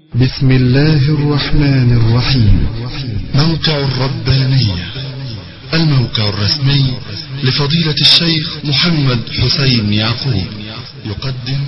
بسم الله الرحمن الرحيم. موقع الربانية، الموقع الرسمي لفضيلة الشيخ محمد حسين يعقوب، يقدم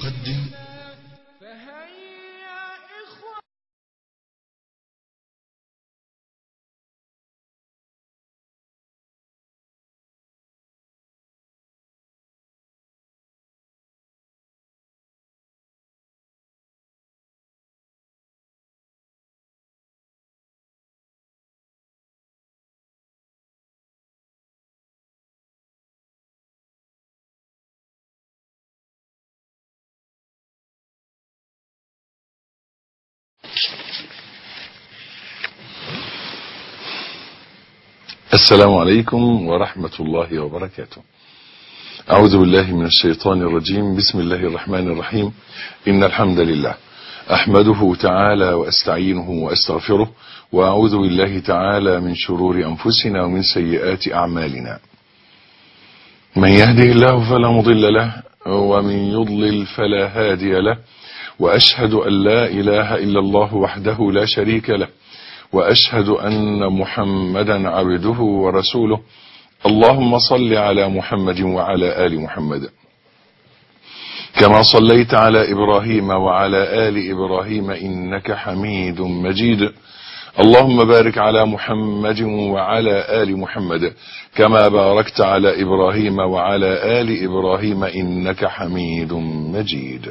السلام عليكم ورحمة الله وبركاته. أعوذ بالله من الشيطان الرجيم. بسم الله الرحمن الرحيم. إن الحمد لله أحمده تعالى وأستعينه وأستغفره، وأعوذ بالله تعالى من شرور أنفسنا ومن سيئات أعمالنا. من يهده الله فلا مضل له، ومن يضلل فلا هادي له، وأشهد أن لا إله إلا الله وحده لا شريك له، وأشهد أن محمدا عبده ورسوله. اللهم صل على محمد وعلى آل محمد كما صليت على إبراهيم وعلى آل إبراهيم إنك حميد مجيد. اللهم بارك على محمد وعلى آل محمد كما باركت على إبراهيم وعلى آل إبراهيم إنك حميد مجيد.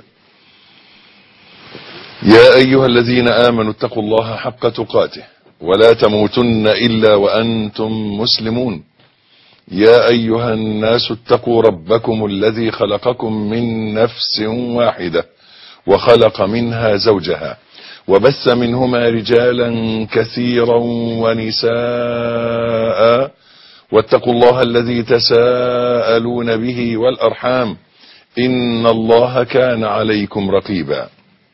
يا أيها الذين آمنوا اتقوا الله حق تقاته ولا تموتن إلا وأنتم مسلمون. يا أيها الناس اتقوا ربكم الذي خلقكم من نفس واحدة وخلق منها زوجها وبث منهما رجالا كثيرا ونساء، واتقوا الله الذي تساءلون به والأرحام إن الله كان عليكم رقيبا.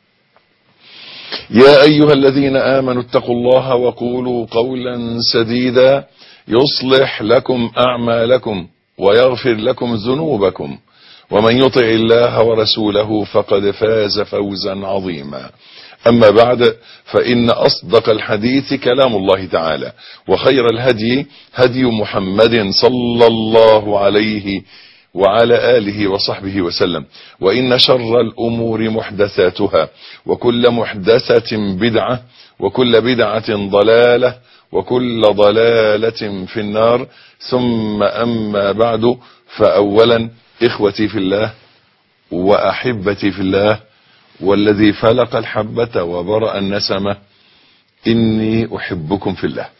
يا أيها الذين آمنوا اتقوا الله وقولوا قولا سديدا يصلح لكم أعمالكم ويغفر لكم ذنوبكم، ومن يطع الله ورسوله فقد فاز فوزا عظيما. أما بعد، فإن أصدق الحديث كلام الله تعالى، وخير الهدي هدي محمد صلى الله عليه وعلى آله وصحبه وسلم. وإن شر الأمور محدثاتها، وكل محدثة بدعة، وكل بدعة ضلالة، وكل ضلالة في النار. ثم أما بعد، فأولا إخوتي في الله وأحبتي في الله، والذي فلق الحبة وبرأ النسمة، إني أحبكم في الله،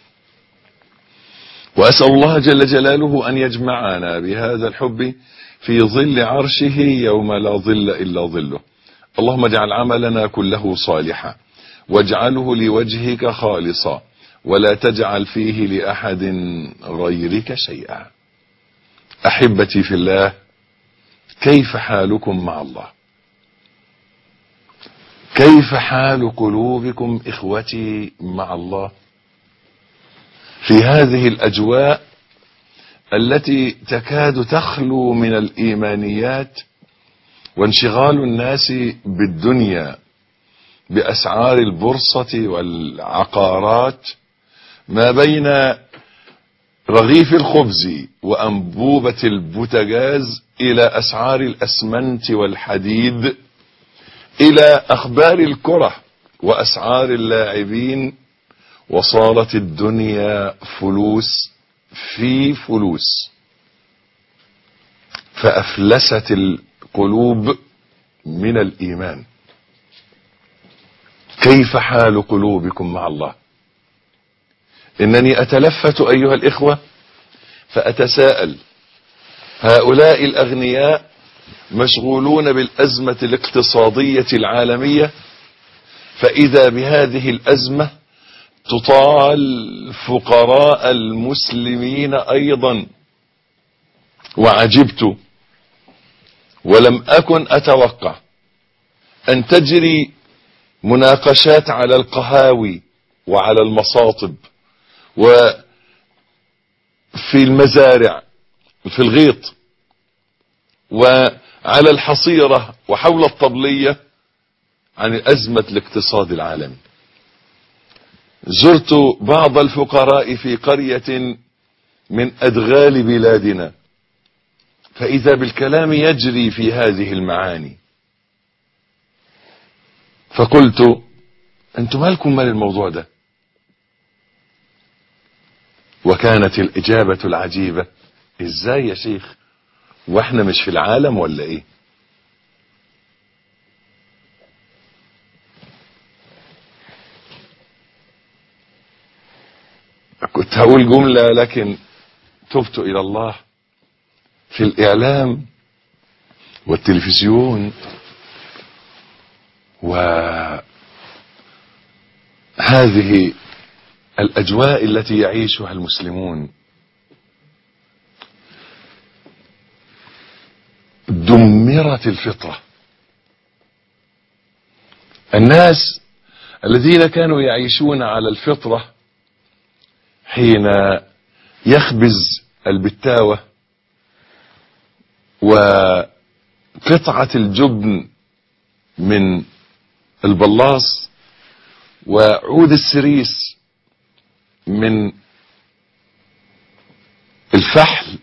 وأسأل الله جل جلاله أن يجمعنا بهذا الحب في ظل عرشه يوم لا ظل إلا ظله. اللهم اجعل عملنا كله صالحا، واجعله لوجهك خالصا، ولا تجعل فيه لأحد غيرك شيئا. أحبتي في الله، كيف حالكم مع الله؟ كيف حال قلوبكم إخوتي مع الله في هذه الأجواء التي تكاد تخلو من الإيمانيات وانشغال الناس بالدنيا بأسعار البورصة والعقارات، ما بين رغيف الخبز وأنبوبة البوتاجاز إلى أسعار الأسمنت والحديد، إلى أخبار الكرة وأسعار اللاعبين. وصارت الدنيا فلوس في فلوس، فأفلست القلوب من الإيمان. كيف حال قلوبكم مع الله؟ إنني أتلفت أيها الإخوة فأتساءل، هؤلاء الأغنياء مشغولون بالأزمة الاقتصادية العالمية، فإذا بهذه الأزمة تطال فقراء المسلمين أيضا. وعجبت ولم أكن أتوقع أن تجري مناقشات على القهاوي وعلى المصاطب وفي المزارع في الغيط وعلى الحصيرة وحول الطبلية عن أزمة الاقتصاد العالمي. زرت بعض الفقراء في قرية من أدغال بلادنا، فإذا بالكلام يجري في هذه المعاني، فقلت أنتم مالكم مال الموضوع ده؟ وكانت الإجابة العجيبة: إزاي يا شيخ، وإحنا مش في العالم ولا إيه؟ كنت هقول جملة لكن تبت إلى الله. في الإعلام والتلفزيون وهذه الأجواء التي يعيشها المسلمون دمرت الفطرة. الناس الذين كانوا يعيشون على الفطرة حين يخبز البتاوة وقطعة الجبن من البلاص وعود السريس من الفحل،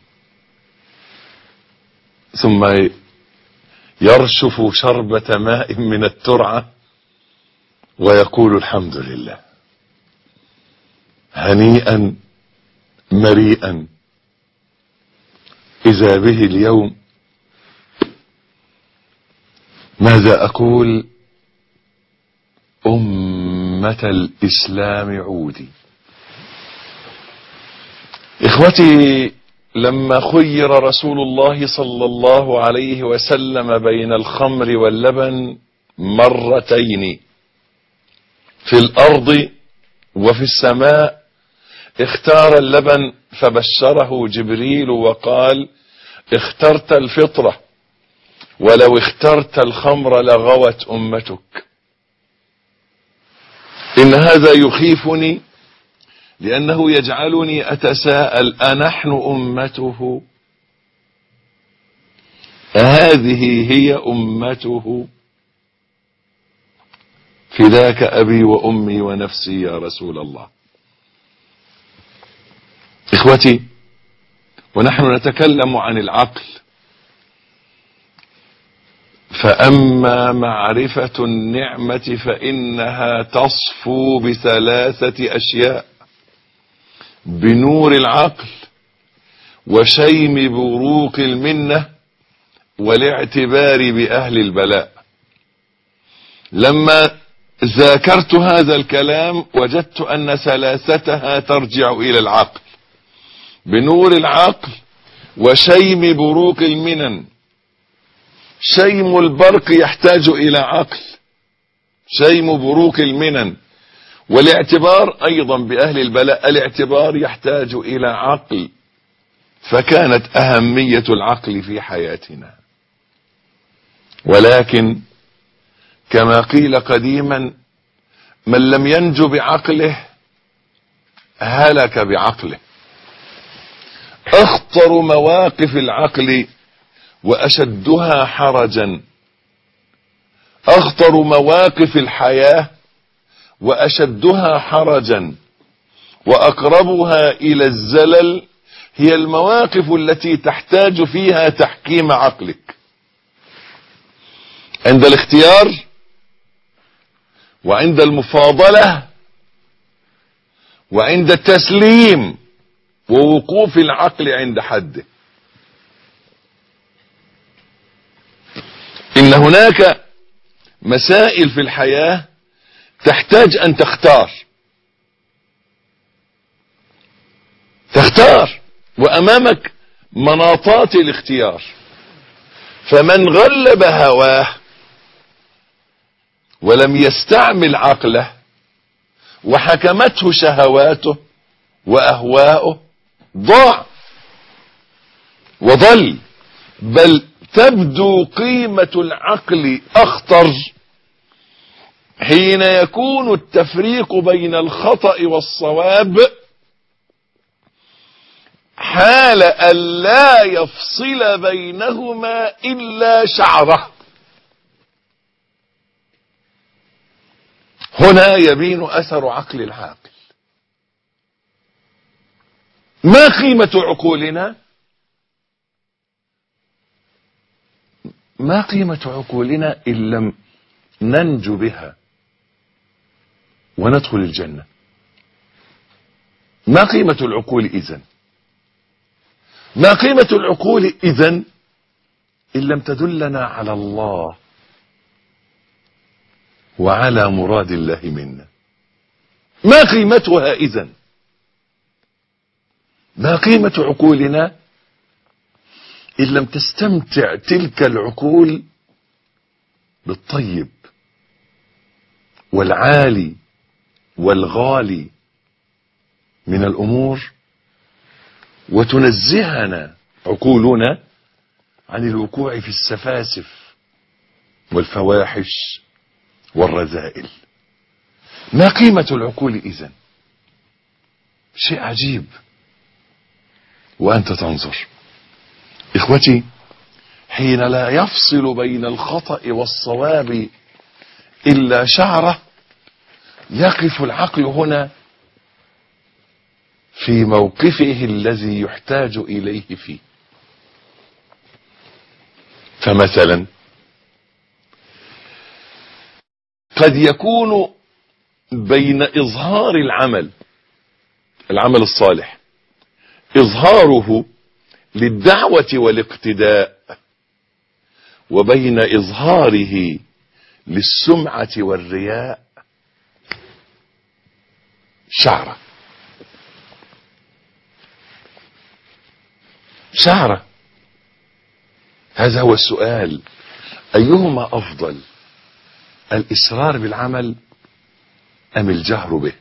ثم يرشف شربة ماء من الترعة ويقول الحمد لله، هنيئا مريئا. إذا به اليوم ماذا أقول؟ أمة الإسلام عودي. إخوتي، لما خير رسول الله صلى الله عليه وسلم بين الخمر واللبن مرتين في الأرض وفي السماء، اختار اللبن، فبشره جبريل وقال: اخترت الفطرة، ولو اخترت الخمر لغوت أمتك. إن هذا يخيفني، لأنه يجعلني أتساءل: أنحن أمته؟ هذه هي أمته؟ فداك أبي وأمي ونفسي يا رسول الله. إخوتي، ونحن نتكلم عن العقل، فأما معرفة النعمة فإنها تصفو بثلاثة أشياء: بنور العقل، وشيم بروق المنة، والاعتبار بأهل البلاء. لما ذاكرت هذا الكلام وجدت أن ثلاثتها ترجع إلى العقل: بنور العقل، وشيم بروق المنن. شيم البرق يحتاج إلى عقل، شيم بروق المنن. والاعتبار أيضا بأهل البلاء، الاعتبار يحتاج إلى عقل. فكانت أهمية العقل في حياتنا. ولكن كما قيل قديما: من لم ينج بعقله هلك بعقله. أخطر مواقف العقل وأشدها حرجا، أخطر مواقف الحياة وأشدها حرجا وأقربها إلى الزلل هي المواقف التي تحتاج فيها تحكيم عقلك. عند الاختيار، وعند المفاضلة، وعند التسليم، ووقوف العقل عند حده. إن هناك مسائل في الحياة تحتاج أن تختار، وأمامك مناطات الاختيار. فمن غلب هواه ولم يستعمل عقله وحكمته شهواته وأهواؤه ضاع وضل. بل تبدو قيمة العقل أخطر حين يكون التفريق بين الخطأ والصواب حال أن لا يفصل بينهما إلا شعرة. هنا يبين أثر عقل العاقل. ما قيمة عقولنا؟ ما قيمة عقولنا إن لم ننجو بها وندخل الجنة؟ ما قيمة العقول إذن؟ ما قيمة العقول إذن إن لم تدلنا على الله وعلى مراد الله منا؟ ما قيمتها إذن؟ ما قيمة عقولنا إن لم تستمتع تلك العقول بالطيب والعالي والغالي من الأمور، وتنزهنا عقولنا عن الوقوع في السفاسف والفواحش والرذائل؟ ما قيمة العقول إذن؟ شيء عجيب وأنت تنظر. إخوتي، حين لا يفصل بين الخطأ والصواب إلا شعرة، يقف العقل هنا في موقفه الذي يحتاج إليه فيه. فمثلا قد يكون بين إظهار العمل الصالح، إظهاره للدعوة والاقتداء، وبين إظهاره للسمعة والرياء شعرة. هذا هو السؤال: أيهما أفضل، الإسرار بالعمل أم الجهر به؟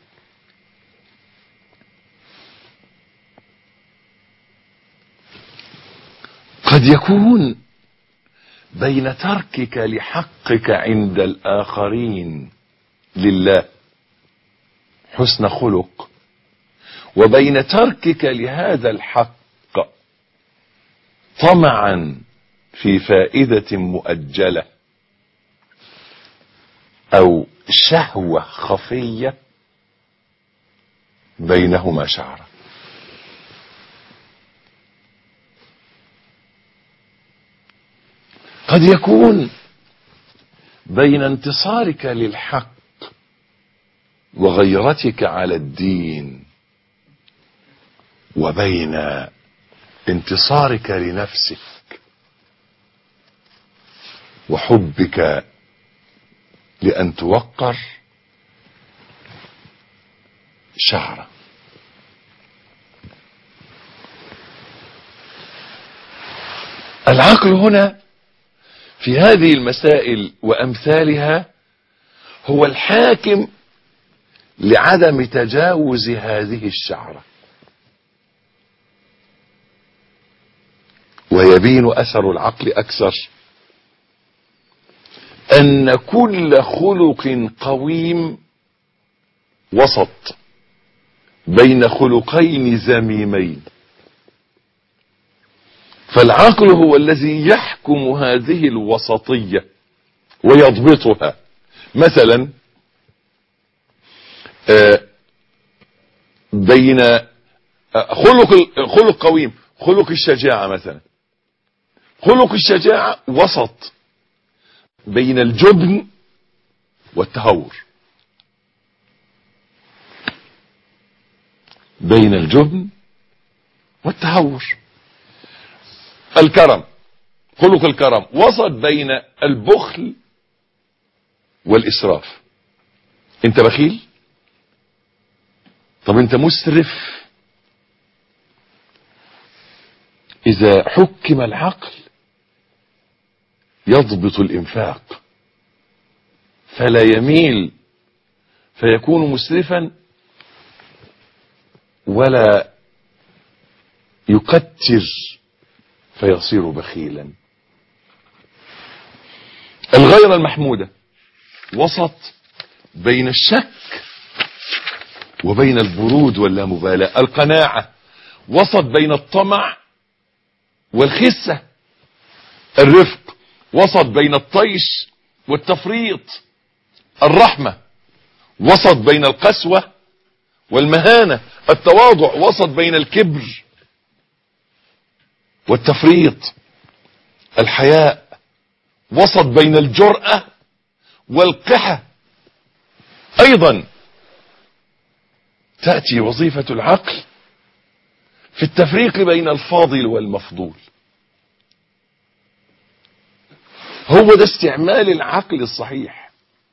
قد يكون بين تركك لحقك عند الآخرين لله حسن خلق، وبين تركك لهذا الحق طمعا في فائدة مؤجلة أو شهوة خفية، بينهما شعرة. قد يكون بين انتصارك للحق وغيرتك على الدين، وبين انتصارك لنفسك وحبك لأن توقر شعرة. العقل هنا في هذه المسائل وأمثالها هو الحاكم لعدم تجاوز هذه الشعرة. ويبين أثر العقل أكثر أن كل خلق قويم وسط بين خلقين ذميمين، فالعقل هو الذي يحكم هذه الوسطية ويضبطها. مثلا بين خلق قويم، خلق الشجاعة مثلا، خلق الشجاعة وسط بين الجبن والتهور، بين الجبن والتهور. الكرم، خلق الكرم وسط بين البخل والإسراف. انت بخيل؟ طب انت مسرف؟ إذا حكم العقل يضبط الإنفاق فلا يميل فيكون مسرفا، ولا يكتر فيصير بخيلا. الغيرة المحمودة وسط بين الشك وبين البرود واللامبالاة. القناعة وسط بين الطمع والخسة. الرفق وسط بين الطيش والتفريط. الرحمة وسط بين القسوة والمهانة. التواضع وسط بين الكبر والتفريط. الحياء وسط بين الجرأة والقحة. ايضا تأتي وظيفة العقل في التفريق بين الفاضل والمفضول. هو ده استعمال العقل الصحيح،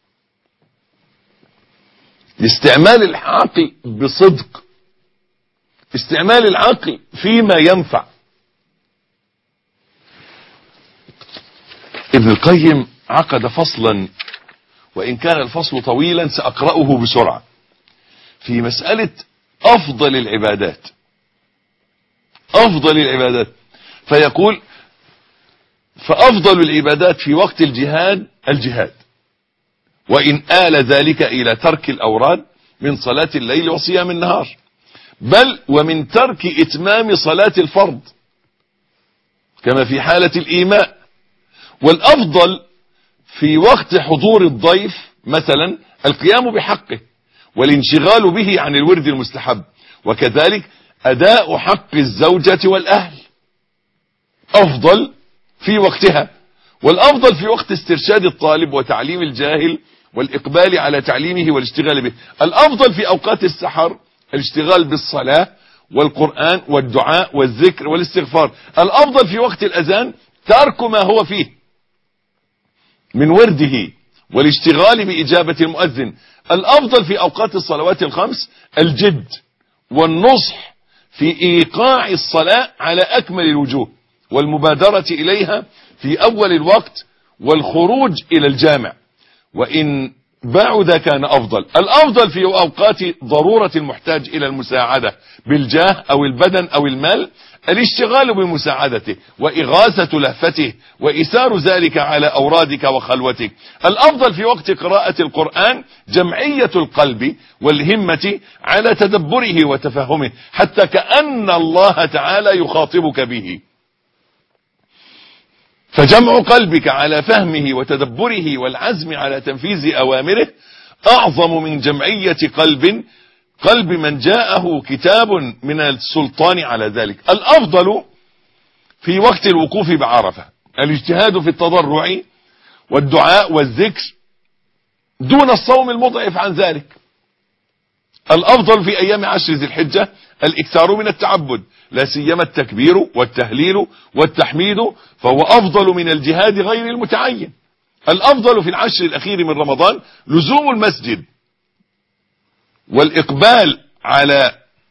استعمال العقل بصدق، استعمال العقل فيما ينفع. ابن القيم عقد فصلا، وإن كان الفصل طويلا سأقرأه بسرعة، في مسألة أفضل العبادات. أفضل العبادات، فيقول: فأفضل العبادات في وقت الجهاد الجهاد، وإن آل ذلك إلى ترك الأوراد من صلاة الليل وصيام النهار، بل ومن ترك إتمام صلاة الفرض كما في حالة الإيماء. والأفضل في وقت حضور الضيف مثلا القيام بحقه والانشغال به عن الورد المستحب، وكذلك أداء حق الزوجة والأهل أفضل في وقتها. والأفضل في وقت استرشاد الطالب وتعليم الجاهل والإقبال على تعليمه والاشتغال به. الأفضل في أوقات السحر الاشتغال بالصلاة والقرآن والدعاء والذكر والاستغفار. الأفضل في وقت الأذان ترك ما هو فيه من ورده والاشتغال بإجابة المؤذن. الأفضل في أوقات الصلوات الخمس الجد والنصح في إيقاع الصلاة على أكمل الوجوه والمبادرة إليها في أول الوقت والخروج إلى الجامع، وإن بعد كان أفضل. الأفضل في أوقات ضرورة المحتاج إلى المساعدة بالجاه أو البدن أو المال الاشتغال بمساعدته وإغاثة لهفته وإثار ذلك على أورادك وخلوتك. الأفضل في وقت قراءة القرآن جمعية القلب والهمة على تدبره وتفهمه حتى كأن الله تعالى يخاطبك به، فجمع قلبك على فهمه وتدبره والعزم على تنفيذ أوامره أعظم من جمعية قلب من جاءه كتاب من السلطان على ذلك. الأفضل في وقت الوقوف بعرفة الاجتهاد في التضرع والدعاء والذكر دون الصوم المضعف عن ذلك. الأفضل في أيام عشر ذي الحجة الإكثار من التعبد، لا سيما التكبير والتهليل والتحميد، فهو أفضل من الجهاد غير المتعين. الأفضل في العشر الأخير من رمضان لزوم المسجد والإقبال على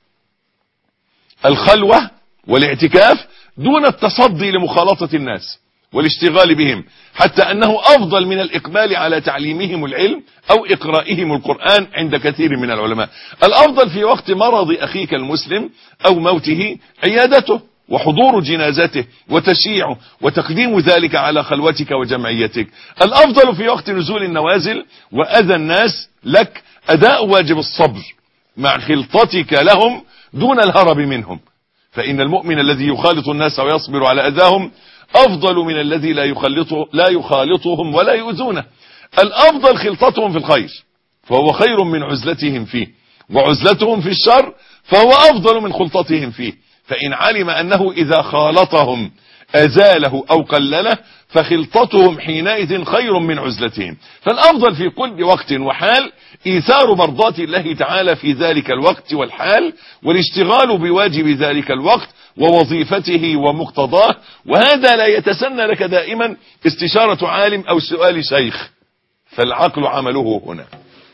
الخلوة والاعتكاف دون التصدي لمخالطة الناس والاشتغال بهم، حتى أنه أفضل من الإقبال على تعليمهم العلم أو إقرائهم القرآن عند كثير من العلماء. الأفضل في وقت مرض أخيك المسلم أو موته عيادته وحضور جنازته وتشييعه وتقديم ذلك على خلوتك وجمعيتك. الأفضل في وقت نزول النوازل وأذى الناس لك أداء واجب الصبر مع خلطتك لهم دون الهرب منهم، فإن المؤمن الذي يخالط الناس ويصبر على أذاهم أفضل من الذي لا يخالطهم ولا يؤذونه. الأفضل خلطتهم في الخير فهو خير من عزلتهم فيه، وعزلتهم في الشر فهو أفضل من خلطتهم فيه، فإن علم أنه إذا خالطهم أزاله أو قلله فخلطتهم حينئذ خير من عزلتهم. فالأفضل في كل وقت وحال إيثار مرضات الله تعالى في ذلك الوقت والحال والاشتغال بواجب ذلك الوقت ووظيفته ومقتضاه، وهذا لا يتسنى لك دائما استشارة عالم أو سؤال شيخ، فالعقل عمله هنا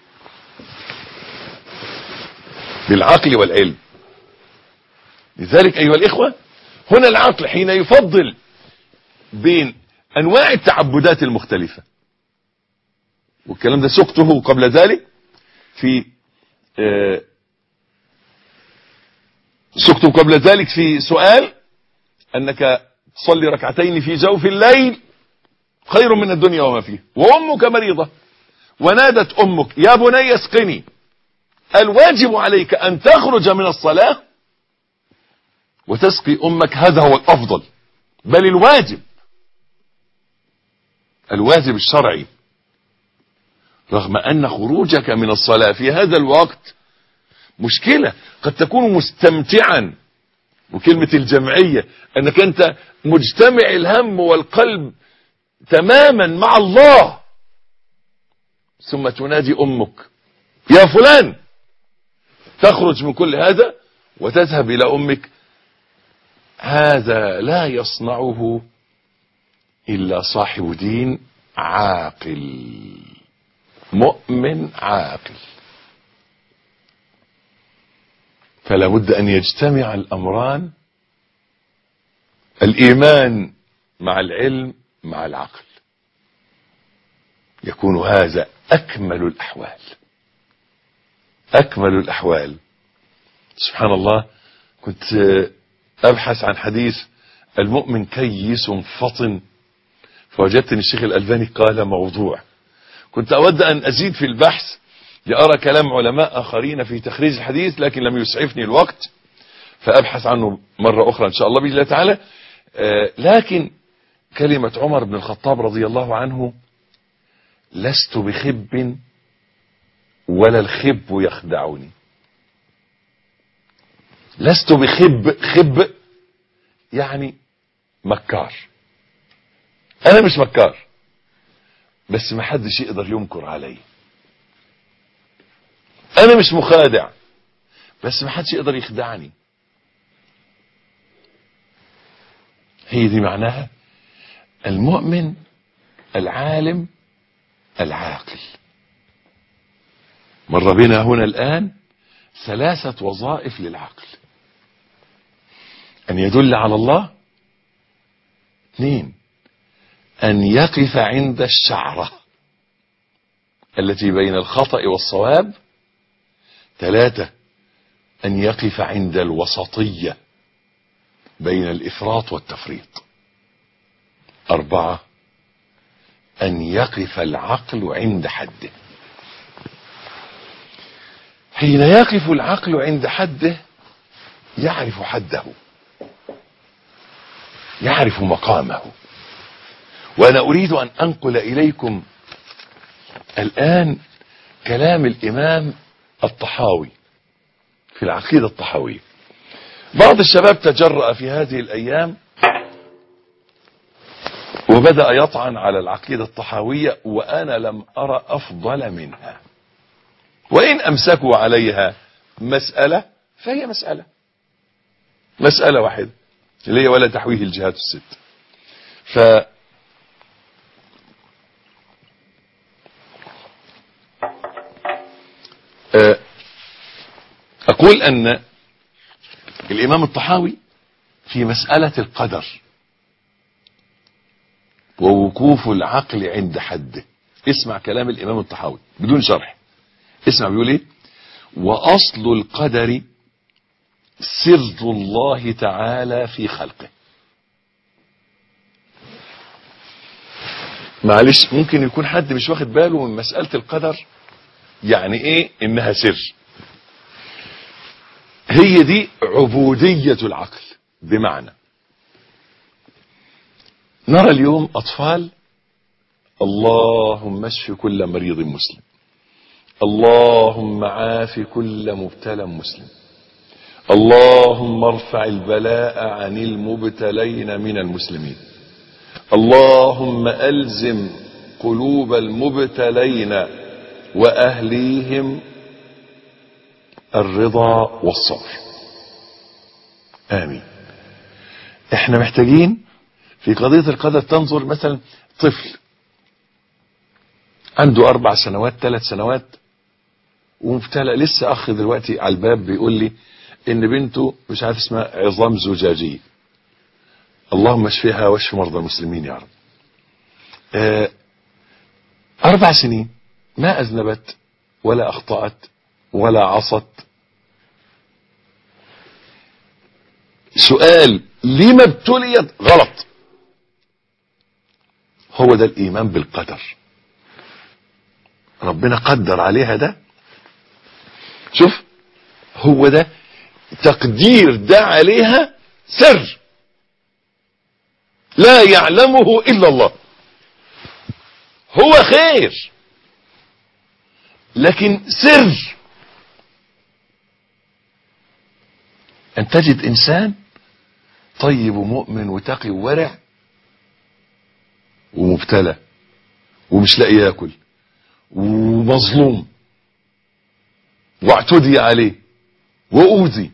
بالعقل والعلم. لذلك أيها الإخوة هنا العقل حين يفضل بين أنواع التعبدات المختلفة، والكلام ده سقته قبل ذلك في سؤال أنك تصلي ركعتين في جوف الليل خير من الدنيا وما فيه، وأمك مريضة ونادت أمك يا بني اسقني، الواجب عليك أن تخرج من الصلاة وتسقي أمك، هذا هو الأفضل، بل الواجب الشرعي رغم أن خروجك من الصلاة في هذا الوقت مشكلة. قد تكون مستمتعا، وكلمة الجمعية أنك أنت مجتمع الهم والقلب تماما مع الله، ثم تنادي أمك يا فلان، تخرج من كل هذا وتذهب إلى أمك. هذا لا يصنعه إلا صاحب دين عاقل، مؤمن عاقل. فلا بد أن يجتمع الأمران، الإيمان مع العلم مع العقل، يكون هذا أكمل الأحوال. أكمل الأحوال. سبحان الله، كنت أبحث عن حديث المؤمن كيس فطن، فوجدت أن الشيخ الألباني قال موضوع. كنت أود أن أزيد في البحث لأرى كلام علماء آخرين في تخريج الحديث، لكن لم يسعفني الوقت، فأبحث عنه مرة أخرى إن شاء الله بإذن الله تعالى. لكن كلمة عمر بن الخطاب رضي الله عنه: لست بخب ولا الخب يخدعني. لست بخب، خب يعني مكار. أنا مش مكار، بس ما حدش يقدر ينكر علي. أنا مش مخادع، بس ما حدش يقدر يخدعني. هي دي معناها المؤمن العالم العاقل. مر بنا هنا الآن 3 وظائف للعقل: أن يدل على الله، 2 أن يقف عند الشعرة التي بين الخطأ والصواب، 3 أن يقف عند الوسطية بين الإفراط والتفريط، 4 أن يقف العقل عند حده. حين يقف العقل عند حده يعرف حده، يعرف مقامه. وأنا أريد أن أنقل إليكم الآن كلام الإمام الطحاوي في العقيدة الطحاوية. بعض الشباب تجرأ في هذه الأيام وبدأ يطعن على العقيدة الطحاوية، وأنا لم أرى أفضل منها. وإن أمسكوا عليها مسألة فهي مسألة واحدة، اللي هي ولا تحويه الجهات الست. أقول أن الإمام الطحاوي في مسألة القدر ووقوف العقل عند حده، اسمع كلام الإمام الطحاوي بدون شرح. اسمع بيقول ايه: وأصل القدر سر الله تعالى في خلقه. معلش، ممكن يكون حد مش واخد باله من مسألة القدر يعني ايه انها سر. هي دي عبودية العقل. بمعنى نرى اليوم أطفال: اللهم اشف كل مريض مسلم، اللهم عاف كل مبتلى مسلم، اللهم ارفع البلاء عن المبتلين من المسلمين، اللهم ألزم قلوب المبتلين وأهليهم الرضا والصبر، آمين. احنا محتاجين في قضية القدر تنظر مثلا طفل عنده 4 سنوات 3 سنوات ومبتلى، لسه أخ دلوقتي على الباب بيقول لي إن بنته مش عارف اسمها عظام زجاجية. اللهم اشفيها واشف مرضى المسلمين يا رب. 4 سنين ما أذنبت ولا أخطأت ولا عصت. سؤال: لما ابتليت غلط؟ هو ده الإيمان بالقدر. ربنا قدر عليها ده. شوف، هو ده تقدير ده عليها سر لا يعلمه إلا الله. هو خير، لكن سر أن تجد إنسان طيب ومؤمن وتقي وورع ومبتلى ومش لاقي ياكل ومظلوم واعتدي عليه وأوذي.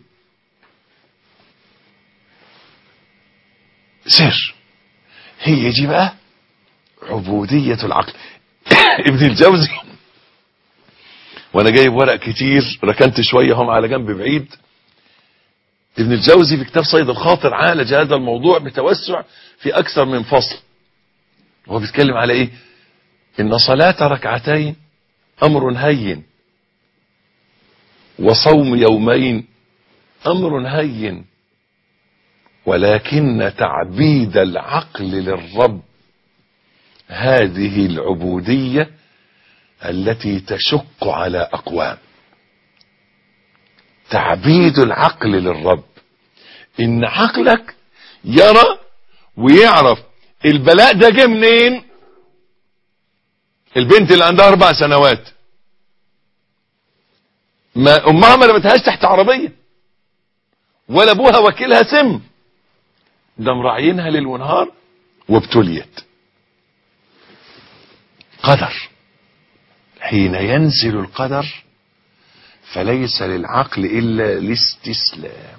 سر. هي دي بقى عبودية العقل. ابن الجوزي وانا جايب ورق كتير ركنت شوية هم على جنب بعيد. ابن الجوزي في كتاب صيد الخاطر عالج هذا الموضوع بتوسع في اكثر من فصل. هو بيتكلم على ايه؟ ان صلاة ركعتين امر هين وصوم يومين امر هين، ولكن تعبيد العقل للرب هذه العبودية التي تشق على أقوام. تعبيد العقل للرب، إن عقلك يرى ويعرف البلاء ده جه منين. البنت اللي عندها 4 سنوات ما أمها ما رمتهاش تحت عربية ولا أبوها وكيلها سم، ده مراعينها ليل ونهار وابتليت. قدر. حين ينزل القدر فليس للعقل إلا الاستسلام.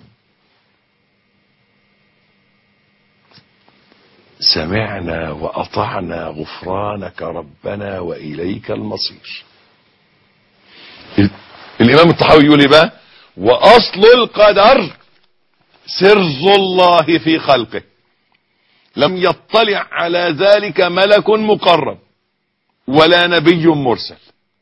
سمعنا وأطعنا غفرانك ربنا وإليك المصير. الإمام الطحاوي يقول إيه بقى؟ وأصل القدر سر الله في خلقه، لم يطلع على ذلك ملك مقرب ولا نبي مرسل.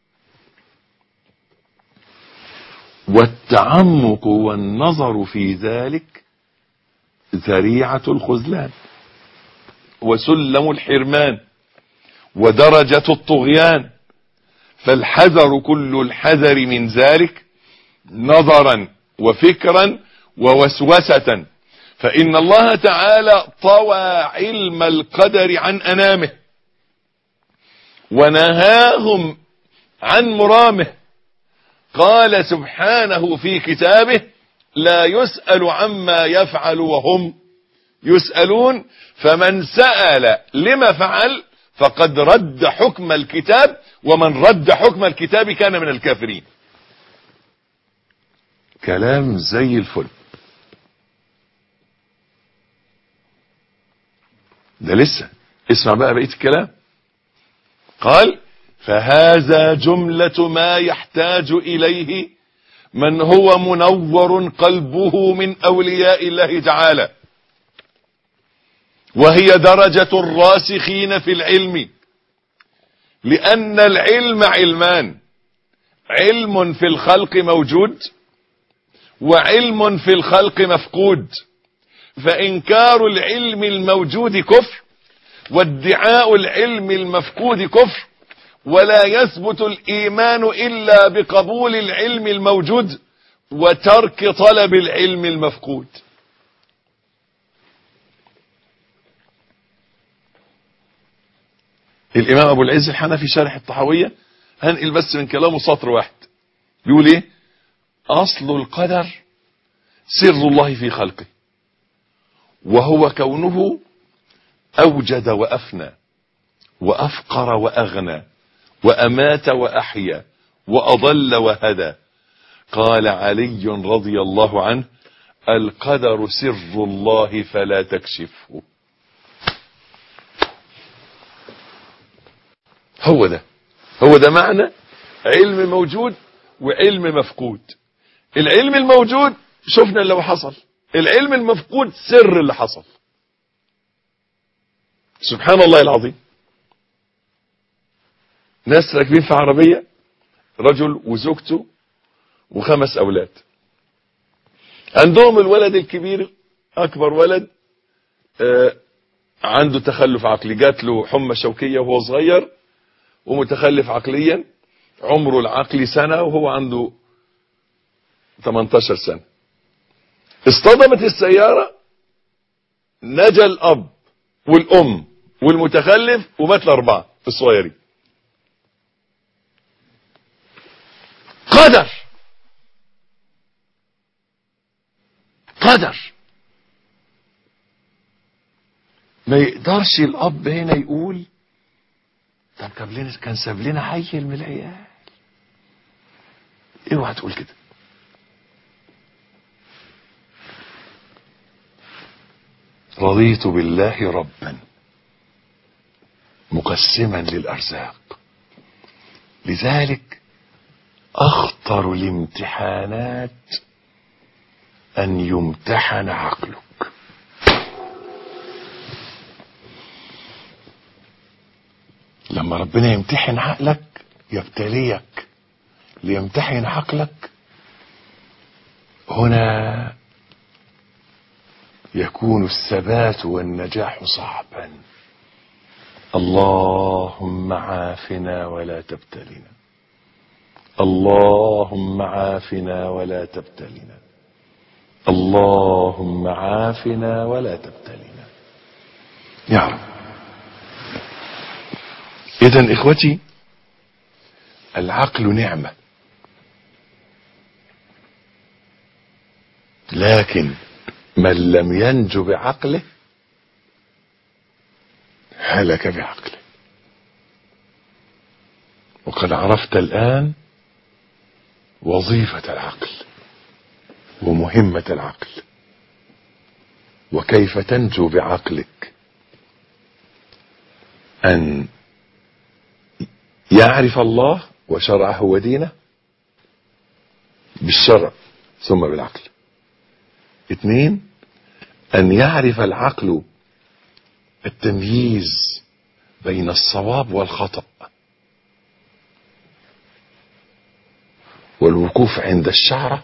والتعمق والنظر في ذلك ذريعة الخذلان وسلم الحرمان ودرجة الطغيان، فالحذر كل الحذر من ذلك نظرا وفكرا ووسوسة، فإن الله تعالى طوى علم القدر عن أنامه ونهاهم عن مرامه. قال سبحانه في كتابه لا يسأل عما يفعل وهم يسألون، فمن سأل لما فعل فقد رد حكم الكتاب، ومن رد حكم الكتاب كان من الكافرين. كلام زي الفل. ده لسه اسمع بقى بقية الكلام. قال فهذا جملة ما يحتاج إليه من هو منور قلبه من أولياء الله تعالى، وهي درجة الراسخين في العلم، لأن العلم علمان: علم في الخلق موجود وعلم في الخلق مفقود، فإنكار العلم الموجود كفر، وادعاء العلم المفقود كفر، ولا يثبت الإيمان إلا بقبول العلم الموجود وترك طلب العلم المفقود. الإمام أبو العز الحنفي شارح الطحاوية هنقل بس من كلامه سطر واحد، بيقول إيه؟ أصل القدر سر الله في خلقه، وهو كونه أوجد وأفنى وأفقر وأغنى وأمات وأحيا وأضل وهدى. قال علي رضي الله عنه القدر سر الله فلا تكشفه. هو ده معنى علم موجود وعلم مفقود. العلم الموجود شفنا اللي حصل، العلم المفقود سر اللي حصل. سبحان الله العظيم. ناس راكبين في عربية، رجل وزوجته و5 أولاد. عندهم الولد الكبير أكبر ولد عنده تخلف عقلي، جات له حمى شوكية وهو صغير ومتخلف عقليا، عمره العقلي 1 سنة وهو عنده 18 سنة. اصطدمت السيارة، نجا الأب والأم والمتخلف ومات ال4 الصغيرين. قدر. قدر. ما يقدرش الاب هنا يقول طب كان ساب لنا عيل من العيال. اوعى تقول كده. رضيت بالله ربا مقسما للارزاق. لذلك اخطر الامتحانات ان يمتحن عقلك. لما ربنا يمتحن عقلك يبتليك ليمتحن عقلك، هنا يكون الثبات والنجاح صعبا. اللهم عافنا ولا تبتلنا، اللهم عافنا ولا تبتلنا، اللهم عافنا ولا تبتلنا يا رب. إذن إخوتي، العقل نعمة، لكن من لم ينج بعقله هلك بعقله. وقد عرفت الآن وظيفة العقل ومهمة العقل وكيف تنجو بعقلك. أن يعرف الله وشرعه ودينه بالشرع ثم بالعقل. 2، أن يعرف العقل التمييز بين الصواب والخطأ والوقوف عند الشعرة.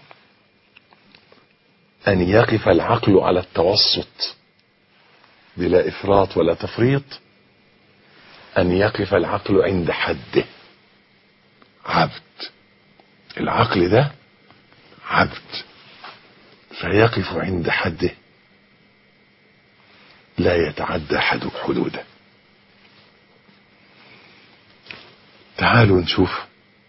أن يقف العقل على التوسط بلا إفراط ولا تفريط. أن يقف العقل عند حده. عبد، العقل ده عبد فيقف عند حده لا يتعدى حدوده. تعالوا نشوف،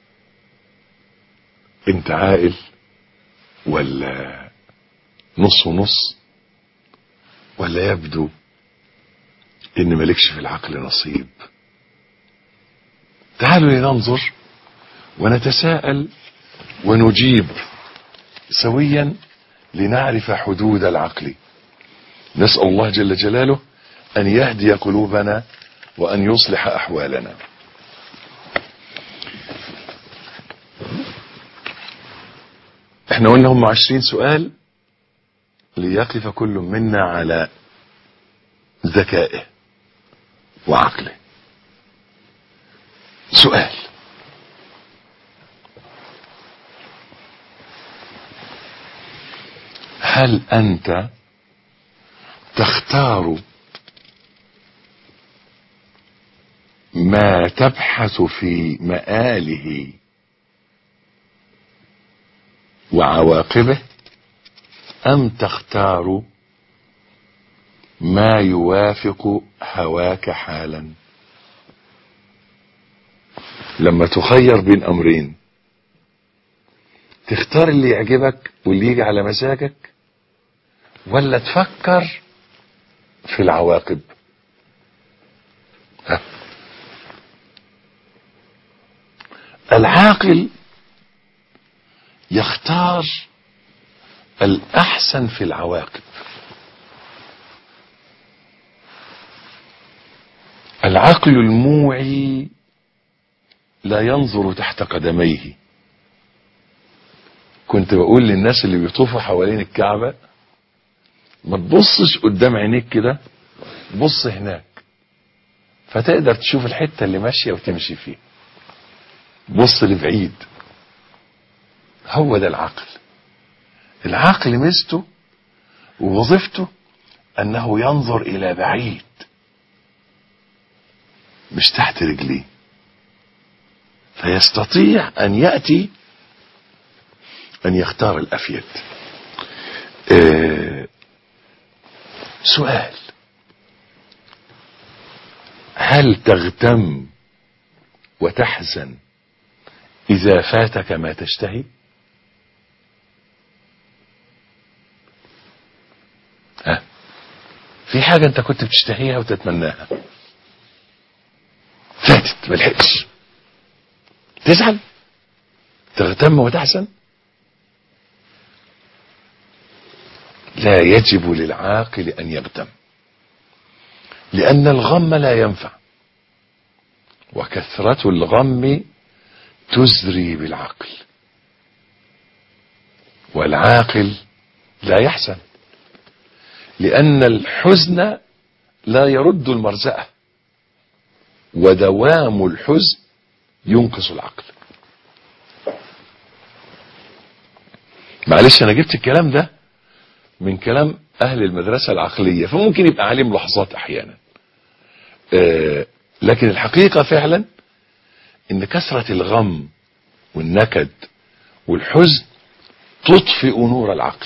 انت عاقل ولا نص ونص، ولا يبدو ان مالكش في العقل نصيب؟ تعالوا لننظر ونتساءل ونجيب سويا لنعرف حدود العقل. نسأل الله جل جلاله أن يهدي قلوبنا وأن يصلح أحوالنا. احنا قلنا هم 20 سؤال ليقف كل منا على ذكائه وعقله. سؤال: هل أنت تختار ما تبحث في مآله وعواقبه، أم تختار ما يوافق هواك حالا؟ لما تخير بين أمرين، تختار اللي يعجبك واللي يجي على مزاجك، ولا تفكر في العواقب؟ العاقل يختار الأحسن في العواقب. العقل الموعي لا ينظر تحت قدميه. كنت بقول للناس اللي بيطوفوا حوالين الكعبة ما تبصش قدام عينيك كده، بص هناك فتقدر تشوف الحتة اللي ماشية وتمشي فيها. بص لبعيد. هو ده العقل. العقل ميزته ووظيفته انه ينظر الى بعيد مش تحت رجليه، فيستطيع ان يأتي ان يختار الافيد. سؤال: هل تغتم وتحزن إذا فاتك ما تشتهي؟ في حاجة انت كنت بتشتهيها وتتمناها فاتت ما لحقتش، تزعل؟ تغتم وتحزن؟ لا يجب للعاقل أن يغتم، لأن الغم لا ينفع، وكثرة الغم تزري بالعقل، والعاقل لا يحزن، لأن الحزن لا يرد المرزقة، ودوام الحزن ينقص العقل. معلش أنا جبت الكلام ده من كلام أهل المدرسة العقلية، فممكن يبقى عليه ملاحظات أحيانا، لكن الحقيقة فعلا إن كثرة الغم والنكد والحزن تطفئ نور العقل.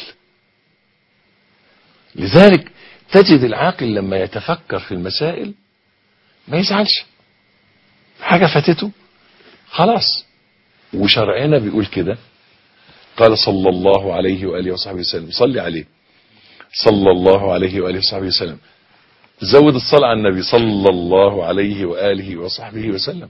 لذلك تجد العاقل لما يتفكر في المسائل ما يزعلش، حاجة فاتته خلاص. وشرعنا بيقول كده، قال صلى الله عليه وآله وصحبه وسلم، صلي عليه صلى الله عليه وآله وصحبه وسلم، زود الصلاة على النبي صلى الله عليه وآله وصحبه وسلم،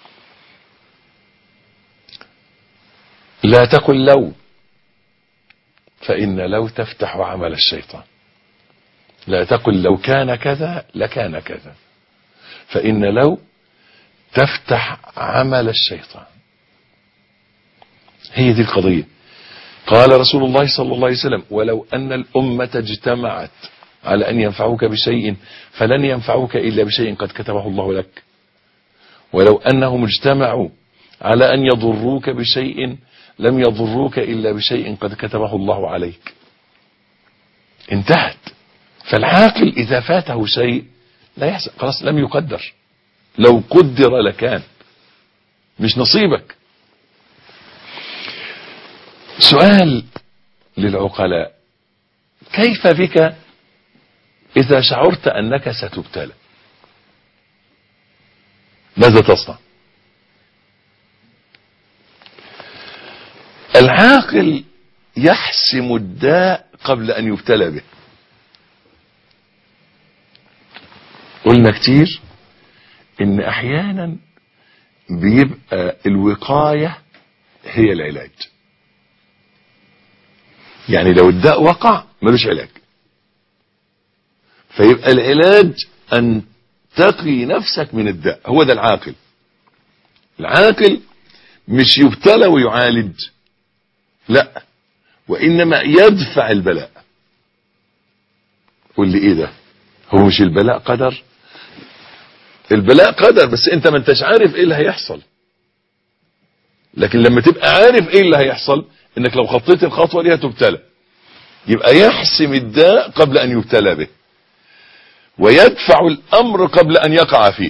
لا تقل لو، فإن لو تفتح عمل الشيطان. لا تقل لو كان كذا لكان كذا، فإن لو تفتح عمل الشيطان. هي دي القضية. قال رسول الله صلى الله عليه وسلم: ولو أن الأمة اجتمعت على أن ينفعوك بشيء فلن ينفعوك إلا بشيء قد كتبه الله لك، ولو أنهم اجتمعوا على أن يضروك بشيء لم يضروك إلا بشيء قد كتبه الله عليك. انتهت. فالعاقل إذا فاته شيء لا يحزن، خلاص لم يقدر، لو قدر لكان، مش نصيبك. سؤال للعقلاء: كيف بك إذا شعرت أنك ستبتلى؟ ماذا تصنع؟ العاقل يحسم الداء قبل أن يبتلى به. قلنا كتير إن أحيانا بيبقى الوقاية هي العلاج. يعني لو الداء وقع ملوش علاج، فيبقى العلاج أن تقي نفسك من الداء. هو ده العاقل. العاقل مش يبتلى ويعالج، لا، وإنما يدفع البلاء. قل لي إيه ده؟ هو مش البلاء قدر؟ البلاء قدر، بس انت ما انتش عارف ايه اللي هيحصل. لكن لما تبقى عارف ايه اللي هيحصل، انك لو خطيت الخطوة دي هتبتلى، يبقى يحسم الداء قبل ان يبتلى به، ويدفع الامر قبل ان يقع فيه.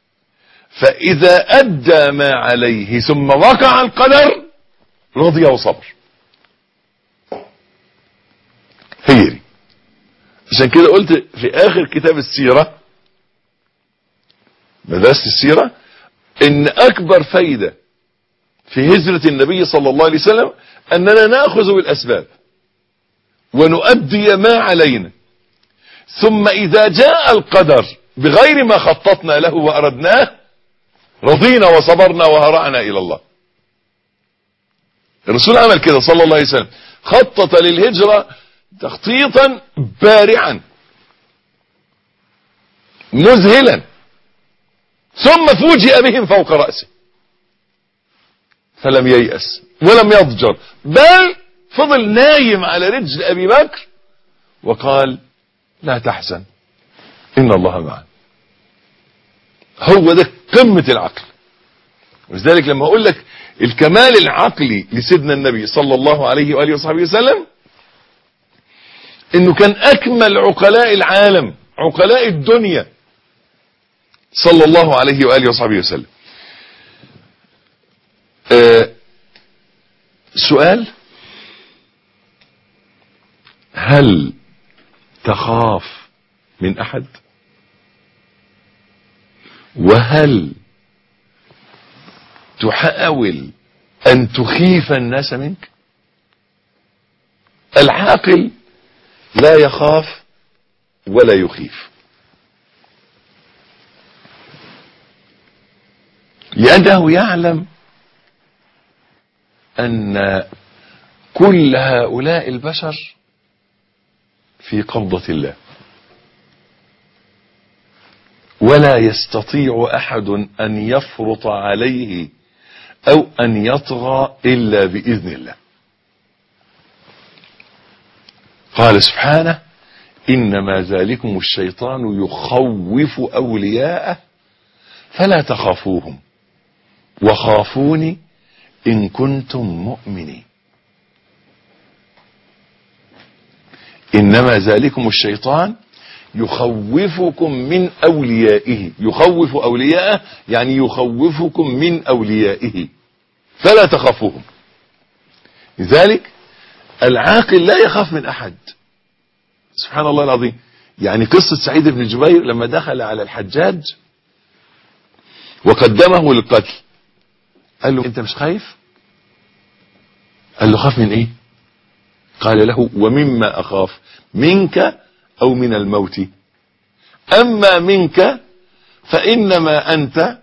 فاذا ادى ما عليه ثم وقع القدر رضي وصبر. هي دي. عشان كده قلت في اخر كتاب السيرة، مدرسة السيرة، ان اكبر فايدة في هجرة النبي صلى الله عليه وسلم اننا نأخذ بالاسباب ونؤدي ما علينا، ثم اذا جاء القدر بغير ما خططنا له واردناه رضينا وصبرنا وهرعنا الى الله. الرسول عمل كده صلى الله عليه وسلم، خطط للهجرة تخطيطا بارعا مذهلا، ثم فوجئ بهم فوق رأسه فلم ييأس ولم يضجر، بل فضل نايم على رجل أبي بكر وقال: لا تحزن إن الله معنا. هو ده قمة العقل. ولذلك لما أقول لك الكمال العقلي لسيدنا النبي صلى الله عليه وآله وصحبه وسلم، إنه كان أكمل عقلاء العالم، عقلاء الدنيا، صلى الله عليه وآله وصحبه وسلم. سؤال: هل تخاف من أحد؟ وهل تحاول أن تخيف الناس منك؟ العاقل لا يخاف ولا يخيف، لأنه يعلم أن كل هؤلاء البشر في قبضة الله، ولا يستطيع أحد أن يفرط عليه أو أن يطغى إلا بإذن الله. قال سبحانه: إنما ذلكم الشيطان يخوف أولياءه فلا تخافوهم وخافوني إن كنتم مؤمنين. إنما ذلكم الشيطان يخوفكم من أوليائه، يخوف أولياءه يعني يخوفكم من أوليائه فلا تخافوهم. لذلك العاقل لا يخاف من أحد. سبحان الله العظيم. يعني قصة سعيد بن جبير لما دخل على الحجاج وقدمه للقتل، قال له: أنت مش خايف؟ قال له: خاف من إيه؟ قال له: ومما أخاف، منك أو من الموت؟ أما منك فإنما أنت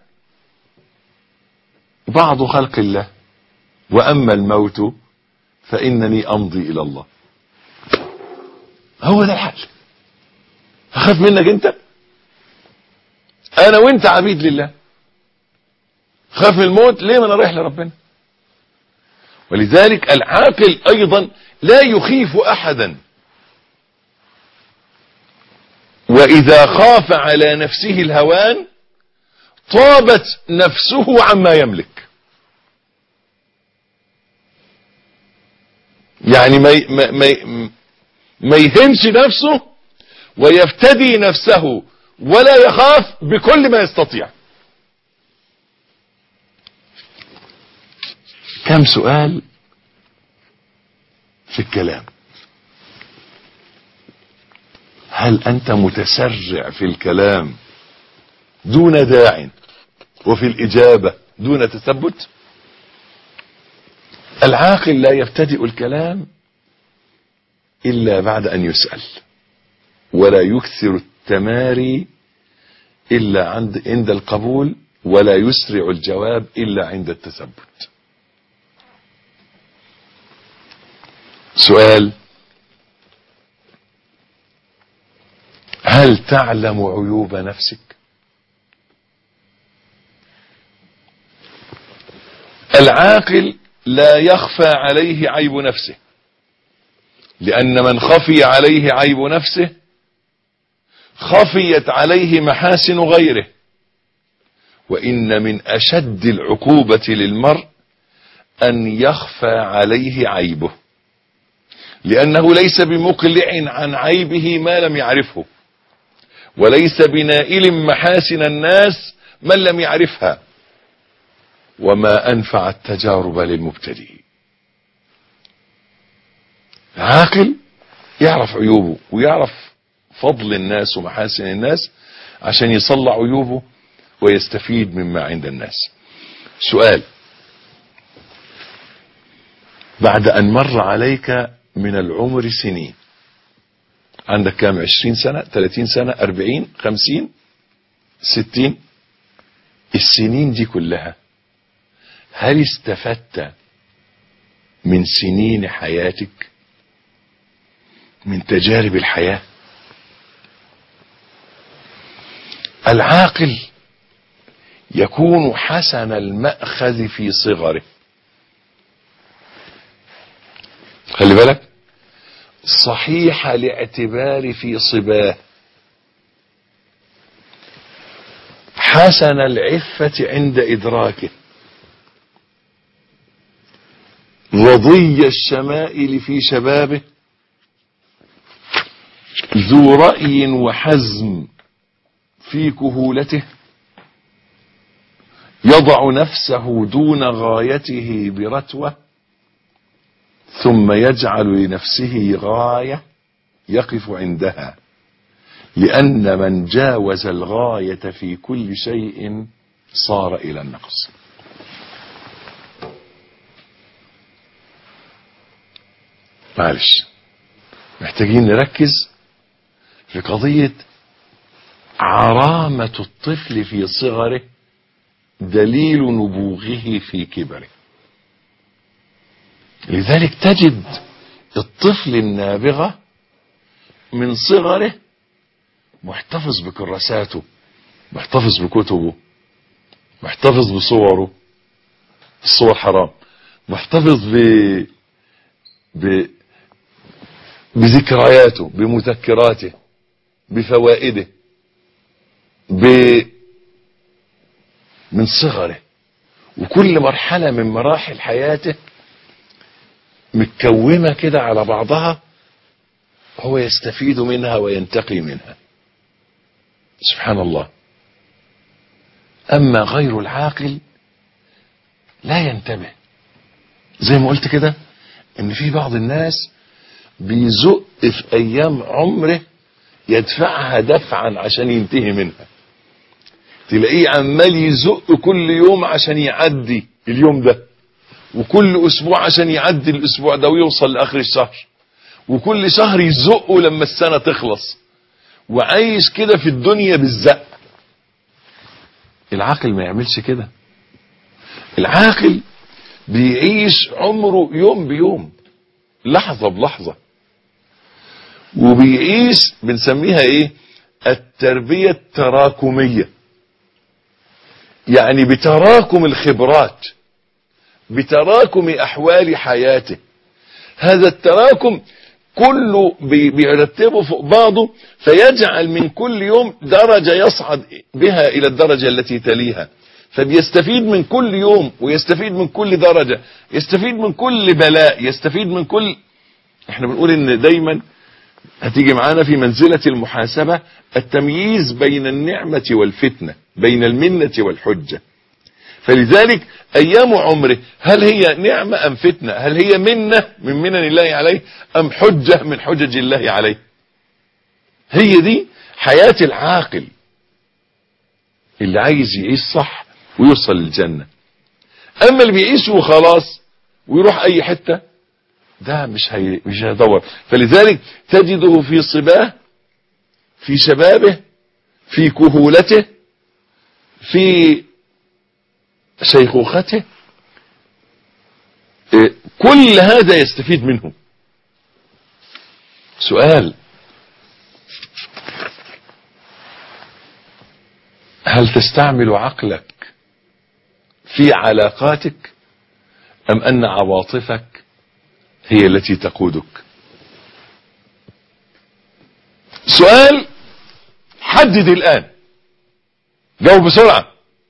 بعض خلق الله، وأما الموت فإنني أمضي إلى الله. هو ده الحال. أخاف منك أنت؟ أنا وأنت عبيد لله. خاف من الموت ليه؟ ما أنا رايح لربنا. ولذلك العاقل أيضا لا يخيف أحدا، وإذا خاف على نفسه الهوان طابت نفسه عما يملك. يعني ما يهنش نفسه ويفتدي نفسه ولا يخاف بكل ما يستطيع. كم سؤال في الكلام. هل أنت متسرع في الكلام دون داع وفي الإجابة دون تثبت؟ العاقل لا يبتدئ الكلام إلا بعد أن يسأل، ولا يكثر التماري إلا عند القبول، ولا يسرع الجواب إلا عند التثبت. سؤال: هل تعلم عيوب نفسك؟ العاقل لا يخفى عليه عيب نفسه، لأن من خفي عليه عيب نفسه خفيت عليه محاسن غيره. وإن من أشد العقوبة للمرء أن يخفى عليه عيبه، لأنه ليس بمقلع عن عيبه ما لم يعرفه، وليس بنائل محاسن الناس من لم يعرفها، وما أنفع التجارب للمبتدئ. العاقل يعرف عيوبه ويعرف فضل الناس ومحاسن الناس عشان يصلح عيوبه ويستفيد مما عند الناس. سؤال: بعد أن مر عليك من العمر سنين، عندك كام؟ 20 سنة، 30 سنة، 40، 50، 60، السنين دي كلها هل استفدت من سنين حياتك، من تجارب الحياة؟ العاقل يكون حسن المأخذ في صغره. خلي بالك، صحيح الاعتبار في صباه، حسن العفة عند إدراكه، رضي الشمائل في شبابه، ذو رأي وحزم في كهولته، يضع نفسه دون غايته برتوة، ثم يجعل لنفسه غاية يقف عندها، لأن من جاوز الغاية في كل شيء صار إلى النقص. معلش، محتاجين نركز في قضية عرامة الطفل في صغره دليل نبوغه في كبره. لذلك تجد الطفل النابغة من صغره محتفظ بكراساته، محتفظ بكتبه، محتفظ بصوره، الصور حرام، محتفظ بذكرياته، بمذكراته، بفوائده، من صغره. وكل مرحلة من مراحل حياته متكومة كده على بعضها، هو يستفيد منها وينتقي منها. سبحان الله. أما غير العاقل لا ينتبه. زي ما قلت كده ان في بعض الناس بيزق في ايام عمره يدفعها دفعا عشان ينتهي منها. تلاقيه عمال يزق كل يوم عشان يعدي اليوم ده، وكل اسبوع عشان يعدي الاسبوع ده ويوصل لاخر الشهر، وكل شهر يزقه لما السنة تخلص، وعايش كده في الدنيا بالزق. العاقل ما يعملش كده. العاقل بيعيش عمره يوم بيوم، لحظة بلحظة، وبيعيش بنسميها ايه؟ التربية التراكمية. يعني بتراكم الخبرات، بتراكم احوال حياته. هذا التراكم كله بيرتبه فوق بعضه، فيجعل من كل يوم درجة يصعد بها الى الدرجة التي تليها. فبيستفيد من كل يوم، ويستفيد من كل درجة، يستفيد من كل بلاء، يستفيد من كل. احنا بنقول ان دايما هتيجي معانا في منزلة المحاسبة التمييز بين النعمة والفتنة، بين المنة والحجة. فلذلك ايام عمره هل هي نعمة ام فتنة؟ هل هي منة من منن الله عليه ام حجة من حجج الله عليه؟ هي دي حياة العاقل اللي عايز يعيش صح ويوصل للجنة. اما اللي بيعيش وخلاص ويروح اي حتة، ده مش هيدور. فلذلك تجده في صباه، في شبابه، في كهولته، في شيخوخته، كل هذا يستفيد منه. سؤال: هل تستعمل عقلك في علاقاتك أم أن عواطفك هي التي تقودك؟ سؤال، حدد الآن، جاوب بسرعة.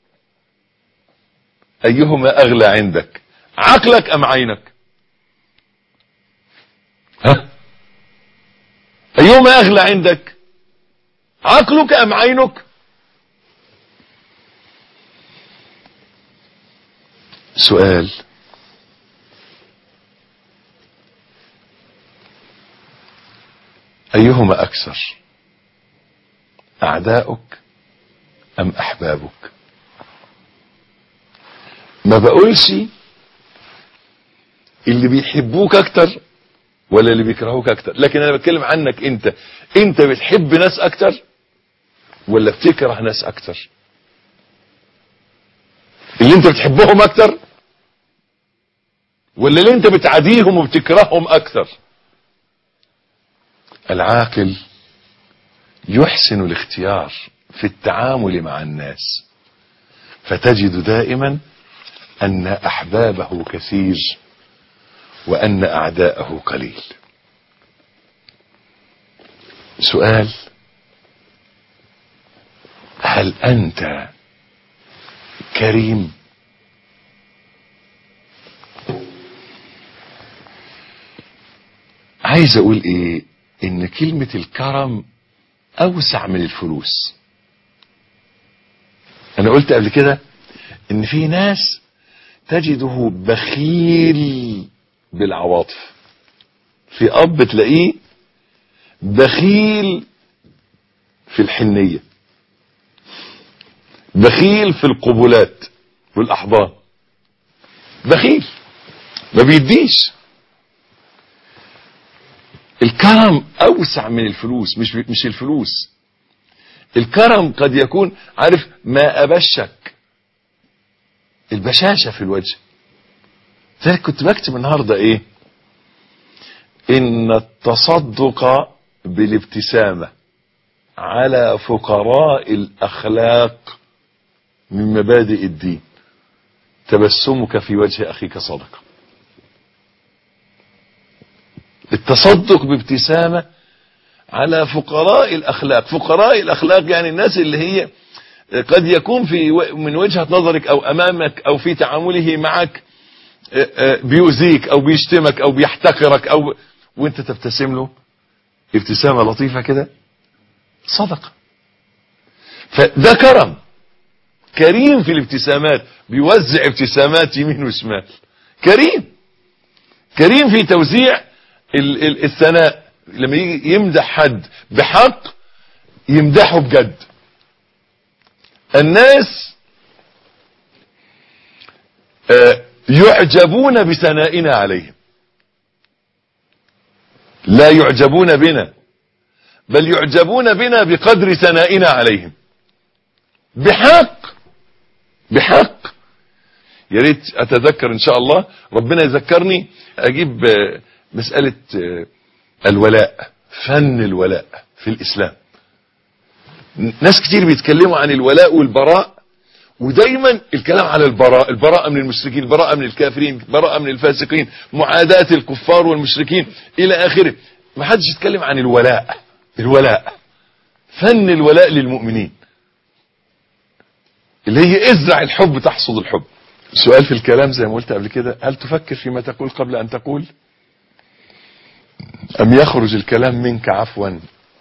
أيهما أغلى عندك، عقلك أم عينك؟ ها؟ أيهما أغلى عندك، عقلك أم عينك؟ سؤال، أيهما أكثر، أعداؤك أم أحبابك؟ ما بقولش اللي بيحبوك أكتر ولا اللي بيكرهوك أكتر، لكن أنا بتكلم عنك أنت بتحب ناس أكتر ولا بتكره ناس أكتر؟ اللي أنت بتحبهم أكتر ولا اللي أنت بتعاديهم وبتكرههم أكتر؟ العاقل يحسن الاختيار في التعامل مع الناس، فتجد دائما أن أحبابه كثير وأن أعداءه قليل. سؤال، هل أنت كريم؟ عايز أقول إيه؟ إن كلمة الكرم أوسع من الفلوس. أنا قلت قبل كده إن في ناس تجده بخيل بالعواطف. في أب تلاقيه بخيل في الحنية، بخيل في القبلات والأحضان، بخيل ما بيديش. الكرم اوسع من الفلوس. مش الفلوس. الكرم قد يكون عارف ما ابشك البشاشة في الوجه. ذلك كنت بكتب النهاردة ايه؟ ان التصدق بالابتسامة على فقراء الاخلاق من مبادئ الدين. تبسمك في وجه اخيك صدقة. التصدق بابتسامة على فقراء الاخلاق. فقراء الاخلاق يعني الناس اللي هي قد يكون من وجهة نظرك او امامك او في تعامله معك بيؤذيك او بيشتمك او بيحتقرك وانت تبتسم له ابتسامة لطيفة كده، صدقة. فده كرم. كريم في الابتسامات، بيوزع ابتسامات يمين وشمال. كريم في توزيع الثناء. لما يجي يمدح حد بحق يمدحه بجد. الناس يعجبون بثنائنا عليهم، لا يعجبون بنا، بل يعجبون بنا بقدر ثنائنا عليهم. بحق. يا ريت اتذكر ان شاء الله، ربنا يذكرني اجيب مسألة الولاء، فن الولاء في الاسلام. ناس كتير بيتكلموا عن الولاء والبراء، ودايما الكلام على البراءة من المشركين، البراءة من الكافرين، البراءة من الفاسقين، معاداة الكفار والمشركين الى اخره. ما حدش يتكلم عن الولاء، فن الولاء للمؤمنين، اللي هي ازرع الحب تحصد الحب. سؤال في الكلام زي ما قلت قبل كده: هل تفكر فيما تقول قبل ان تقول، ام يخرج الكلام منك عفوا؟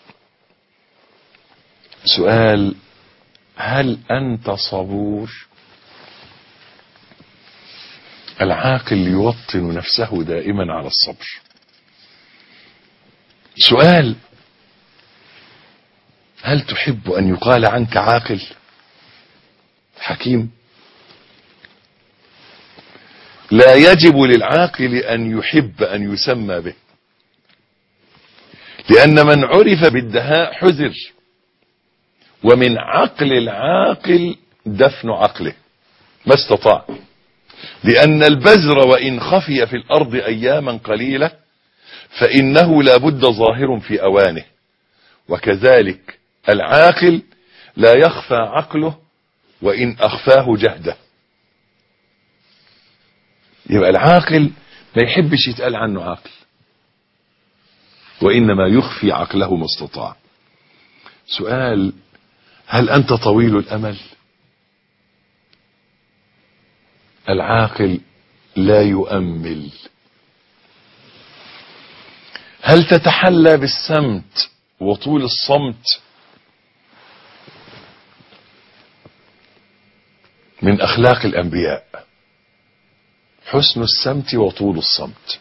سؤال: هل انت صبور؟ العاقل يوطن نفسه دائما على الصبر. سؤال: هل تحب ان يقال عنك عاقل حكيم؟ لا يجب للعاقل ان يحب ان يسمى به، لان من عرف بالدهاء حذر، ومن عقل العاقل دفن عقله ما استطاع، لان البذر وان خفي في الارض اياما قليلة فانه لا بد ظاهر في اوانه، وكذلك العاقل لا يخفى عقله وان اخفاه جهده. يبقى العاقل ما يحبش يتقال عنه عاقل، وانما يخفي عقله ما استطاع. سؤال: هل انت طويل الامل؟ العاقل لا يؤمل. هل تتحلى بالسمت وطول الصمت؟ من اخلاق الانبياء حسن السمت وطول الصمت.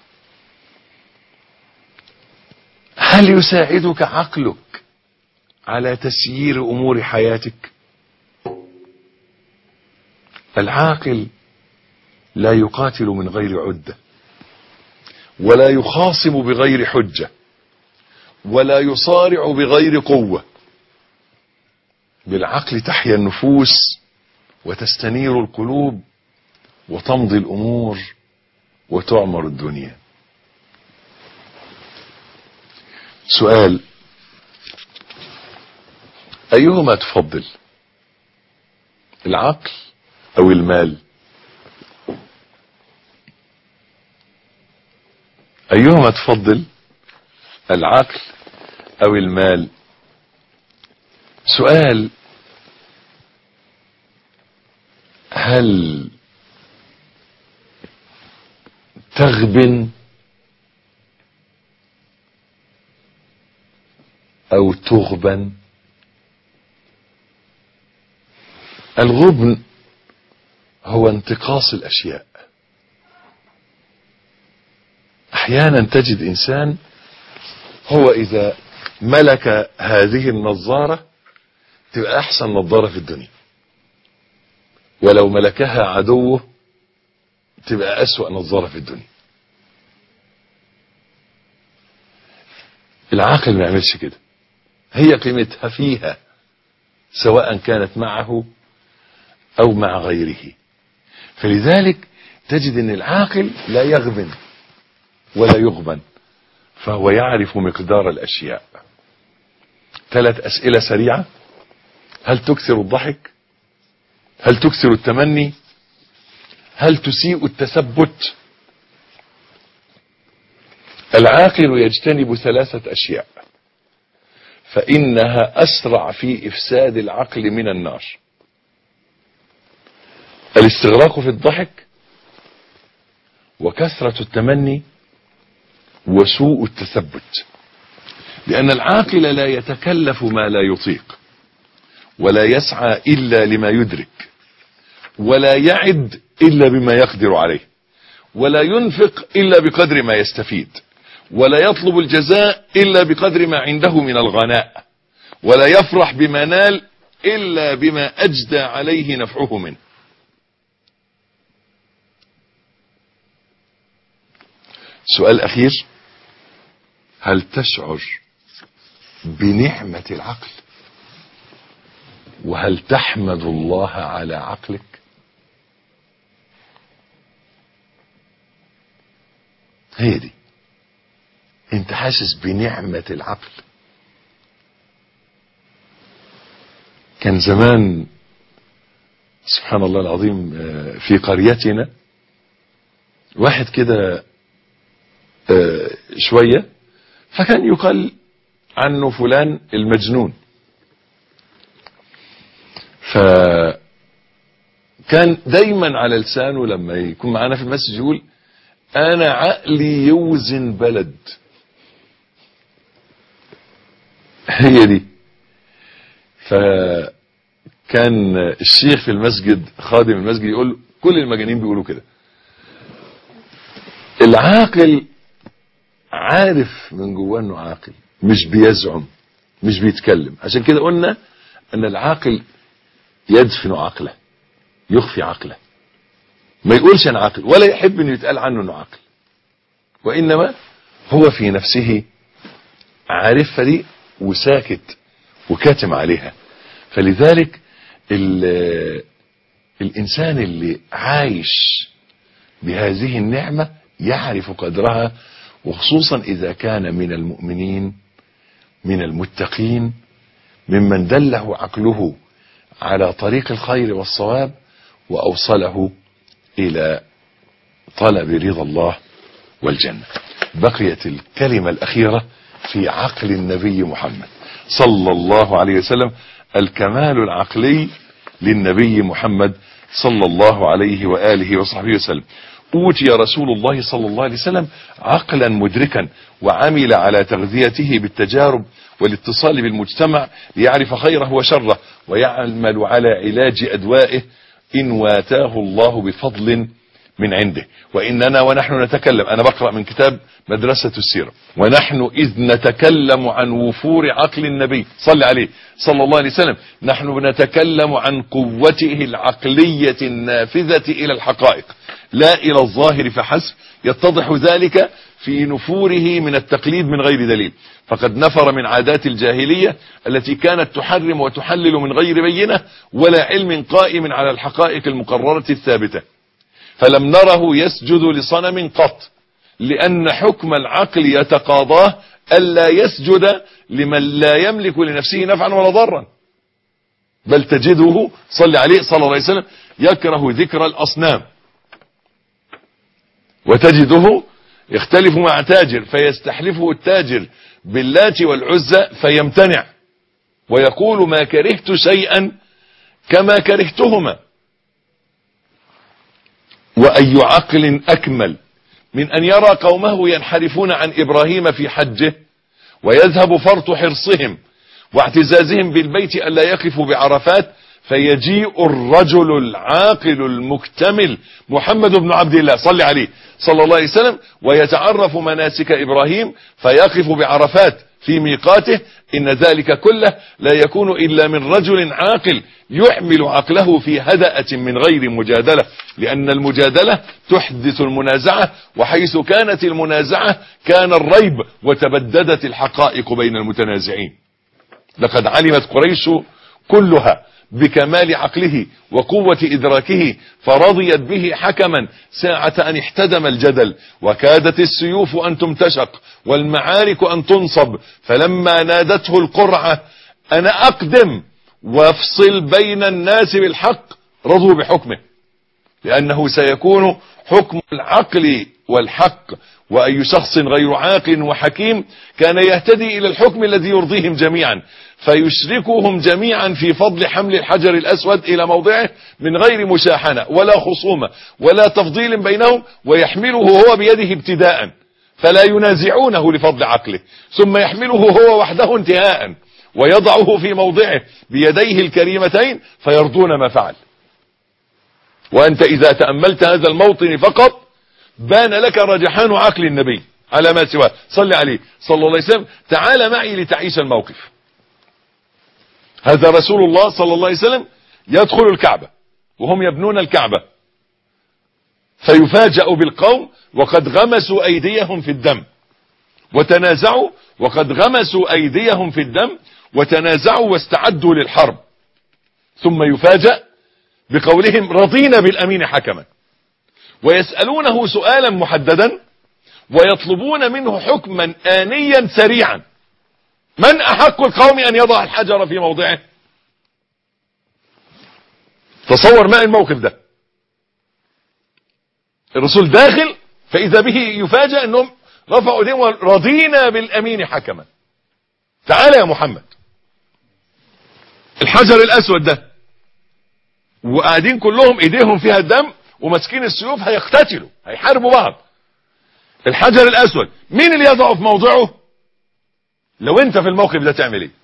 هل يساعدك عقلك على تسيير امور حياتك؟ العاقل لا يقاتل من غير عدة، ولا يخاصم بغير حجة، ولا يصارع بغير قوة. بالعقل تحيا النفوس وتستنير القلوب وتمضي الامور وتعمر الدنيا. سؤال: ايهما تفضل، العقل او المال؟ ايهما تفضل، العقل او المال؟ سؤال: هل تغبن او تغبن؟ الغبن هو انتقاص الاشياء. احيانا تجد انسان هو اذا ملك هذه النظارة تبقى احسن نظارة في الدنيا، ولو ملكها عدوه تبقى اسوأ نظارة في الدنيا. العاقل ما يعملش كده، هي قيمتها فيها سواء كانت معه او مع غيره. فلذلك تجد ان العاقل لا يغبن ولا يغبن، فهو يعرف مقدار الاشياء. 3 اسئلة سريعة: هل تكثر الضحك؟ هل تكثر التمني؟ هل تسيء التثبت؟ العاقل يجتنب 3 أشياء فإنها أسرع في إفساد العقل من النار: الاستغراق في الضحك، وكثرة التمني، وسوء التثبت. لأن العاقل لا يتكلف ما لا يطيق، ولا يسعى إلا لما يدرك، ولا يعد إلا بما يقدر عليه، ولا ينفق إلا بقدر ما يستفيد، ولا يطلب الجزاء إلا بقدر ما عنده من الغناء، ولا يفرح بما نال إلا بما أجدى عليه نفعه منه. سؤال أخير: هل تشعر بنعمة العقل؟ وهل تحمد الله على عقلك؟ هي دي، انت حاسس بنعمة العقل؟ كان زمان سبحان الله العظيم في قريتنا واحد كده شوية، فكان يقال عنه فلان المجنون. فكان دايما على لسانه لما يكون معانا في المسجد يقول: انا عقلي يوزن بلد. هي دي. فكان الشيخ في المسجد خادم المسجد يقول: كل المجانين بيقولوا كده. العاقل عارف من جواه انه عاقل، مش بيزعم، مش بيتكلم. عشان كده قلنا ان العاقل يدفن عقله، يخفي عقله، ما يقولش انا عاقل، ولا يحب انه يتقال عنه انه عاقل، وانما هو في نفسه عارفها دي وساكت وكاتم عليها. فلذلك الانسان اللي عايش بهذه النعمة يعرف قدرها، وخصوصا اذا كان من المؤمنين من المتقين ممن دله عقله على طريق الخير والصواب واوصله الى طلب رضا الله والجنة. بقيت الكلمة الأخيرة في عقل النبي محمد صلى الله عليه وسلم، الكمال العقلي للنبي محمد صلى الله عليه وآله وصحبه وسلم. أوتي رسول الله صلى الله عليه وسلم عقلا مدركا، وعمل على تغذيته بالتجارب والاتصال بالمجتمع ليعرف خيره وشره، ويعمل على علاج أدوائه إن واتاه الله بفضل من عنده. وإننا ونحن نتكلم، أنا بقرأ من كتاب مدرسة السيرة، ونحن إذ نتكلم عن وفور عقل النبي صلى عليه صلى الله عليه وسلم، نحن نتكلم عن قوته العقلية النافذة إلى الحقائق لا إلى الظاهر فحسب. يتضح ذلك في نفوره من التقليد من غير دليل، فقد نفر من عادات الجاهلية التي كانت تحرم وتحلل من غير بينة ولا علم قائم على الحقائق المقررة الثابتة. فلم نره يسجد لصنم قط، لأن حكم العقل يتقاضاه ألا يسجد لمن لا يملك لنفسه نفعا ولا ضرا، بل تجده صلى عليه صلى الله عليه وسلم يكره ذكر الأصنام، وتجده يختلف مع تاجر فيستحلفه التاجر باللات والعزى فيمتنع، ويقول: ما كرهت شيئا كما كرهتهما. وأي عقل أكمل من أن يرى قومه ينحرفون عن إبراهيم في حجه، ويذهب فرط حرصهم واعتزازهم بالبيت ألا يقفوا بعرفات، فيجيء الرجل العاقل المكتمل محمد بن عبد الله صلى عليه صلى الله عليه وسلم ويتعرف مناسك إبراهيم فيقف بعرفات، في ميقاته، إن ذلك كله لا يكون إلا من رجل عاقل يحمل عقله في هدأة من غير مجادلة، لأن المجادلة تحدث المنازعة، وحيث كانت المنازعة كان الريب وتبددت الحقائق بين المتنازعين. لقد علمت قريش كلها بكمال عقله وقوة إدراكه، فرضيت به حكما ساعة أن احتدم الجدل، وكادت السيوف أن تمتشق والمعارك أن تنصب، فلما نادته القرعة أنا أقدم وافصل بين الناس بالحق رضوا بحكمه، لأنه سيكون حكم العقل والحق، وأي شخص غير عاقل وحكيم كان يهتدي إلى الحكم الذي يرضيهم جميعا، فيشركهم جميعا في فضل حمل الحجر الأسود إلى موضعه من غير مشاحنة ولا خصومة ولا تفضيل بينهم، ويحمله هو بيده ابتداء فلا ينازعونه لفضل عقله، ثم يحمله هو وحده انتهاء ويضعه في موضعه بيديه الكريمتين فيرضون ما فعل. وأنت إذا تأملت هذا الموطن فقط بان لك رجحان عقل النبي على ما سواه صلى عليه صلى الله عليه وسلم. تعال معي لتعيش الموقف. هذا رسول الله صلى الله عليه وسلم يدخل الكعبة وهم يبنون الكعبة، فيفاجأ بالقوم وقد غمسوا أيديهم في الدم وتنازعوا، وقد غمسوا أيديهم في الدم وتنازعوا واستعدوا للحرب، ثم يفاجأ بقولهم رضينا بالأمين حكما، ويسألونه سؤالا محددا ويطلبون منه حكما آنيا سريعا. من أحق القوم أن يضع الحجر في موضعه؟ تصور معي الموقف ده. الرسول داخل فإذا به يفاجأ أنهم رفعوا ايديهم رضينا بالأمين حكما. تعال يا محمد، الحجر الأسود ده، وقاعدين كلهم ايديهم فيها الدم وماسكين السيوف هيقتتلوا هيحاربوا بعض. الحجر الأسود مين اللي يضعه في موضعه؟ لو انت في الموقف ده تعمل ايه؟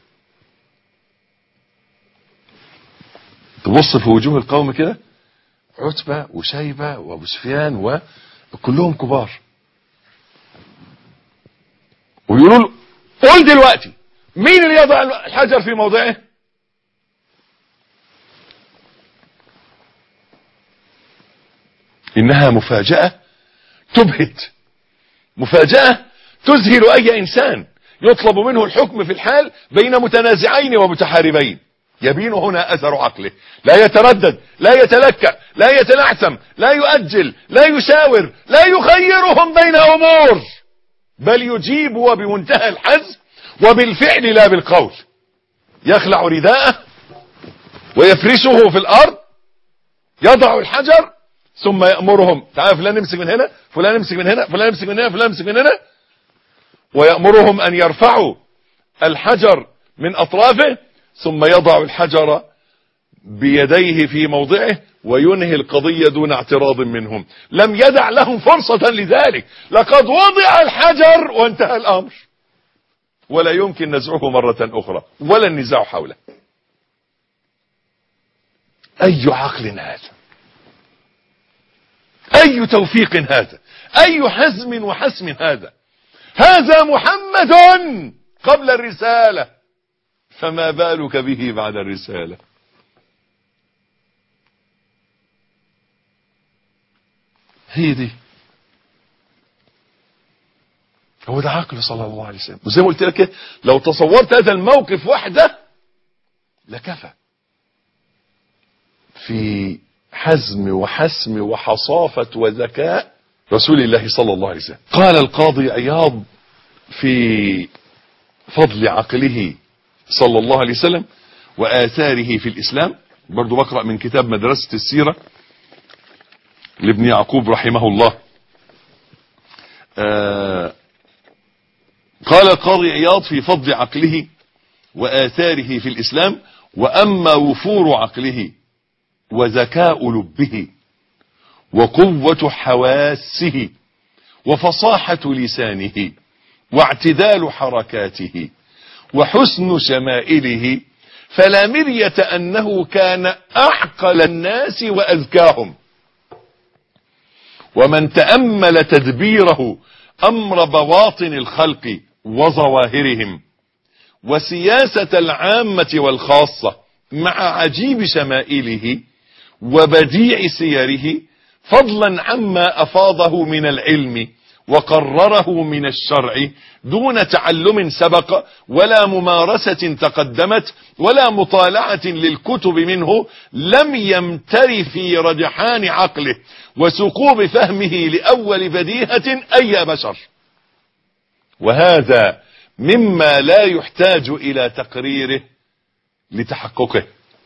تبص في وجوه القوم كده، عتبة وشيبة وابو سفيان وكلهم كبار، ويقولوا له قول دلوقتي مين اللي يضع الحجر في موضعه؟ إنها مفاجأة تبهت، مفاجأة تذهل أي إنسان يطلب منه الحكم في الحال بين متنازعين ومتحاربين. يبين هنا أثر عقله، لا يتردد، لا يتلكأ، لا يتلعثم، لا يؤجل، لا يشاور، لا يخيرهم بين أمور، بل يجيب وبمنتهى الحزم وبالفعل لا بالقول. يخلع رداءه ويفرشه في الأرض، يضع الحجر ثم يأمرهم تعال فلان نمسك من هنا، فلان نمسك من هنا، فلان نمسك من هنا، فلان نمسك من هنا، ويأمرهم أن يرفعوا الحجر من أطرافه، ثم يضع الحجر بيديه في موضعه وينهي القضية دون اعتراض منهم. لم يدع لهم فرصة لذلك، لقد وضع الحجر وانتهى الأمر، ولا يمكن نزعه مرة أخرى ولا النزاع حوله. أي عقل هذا؟ أي توفيق هذا؟ أي حزم وحسم هذا؟ هذا محمد قبل الرسالة، فما بالك به بعد الرسالة؟ هي دي، هو ده عقل صلى الله عليه وسلم. وزي ما قلت لك لو تصورت هذا الموقف وحده لكفى في حزم وحسم وحصافة وذكاء رسول الله صلى الله عليه وسلم. قال القاضي عياض في فضل عقله صلى الله عليه وسلم وآثاره في الإسلام، برضو بقرأ من كتاب مدرسة السيرة لابن يعقوب رحمه الله. قال القاضي عياض في فضل عقله وآثاره في الإسلام: وأما وفور عقله وذكاء لبه وقوة حواسه وفصاحة لسانه واعتدال حركاته وحسن شمائله فلا مرية أنه كان أعقل الناس وأذكاهم. ومن تأمل تدبيره أمر بواطن الخلق وظواهرهم وسياسة العامة والخاصة مع عجيب شمائله وبديع سيره، فضلا عما أفاضه من العلم وقرره من الشرع دون تعلم سبق ولا ممارسة تقدمت ولا مطالعة للكتب منه، لم يمتر في رجحان عقله وسكوب فهمه لأول بديهة أي بشر. وهذا مما لا يحتاج إلى تقريره لتحققه.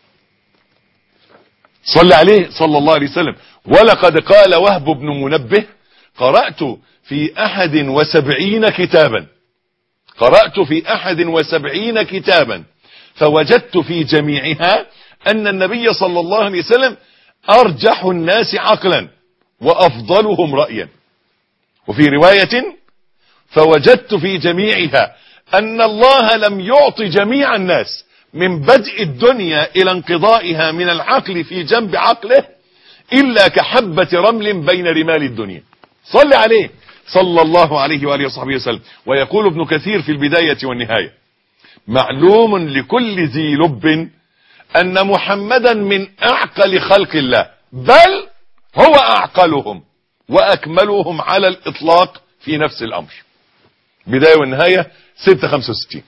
صلى عليه صلى الله عليه وسلم. ولقد قال وهب بن منبه: قرأت في 71 كتابا، قرأت في 71 كتابا فوجدت في جميعها أن النبي صلى الله عليه وسلم أرجح الناس عقلا وأفضلهم رأيا. وفي رواية: فوجدت في جميعها أن الله لم يعط جميع الناس من بدء الدنيا إلى انقضائها من العقل في جنب عقله إلا كحبة رمل بين رمال الدنيا. صل عليه صلى الله عليه وآله وصحبه وسلم. ويقول ابن كثير في البداية والنهاية: معلوم لكل ذي لب أن محمدا من أعقل خلق الله، بل هو أعقلهم وأكملهم على الإطلاق في نفس الأمر. بداية والنهاية 665.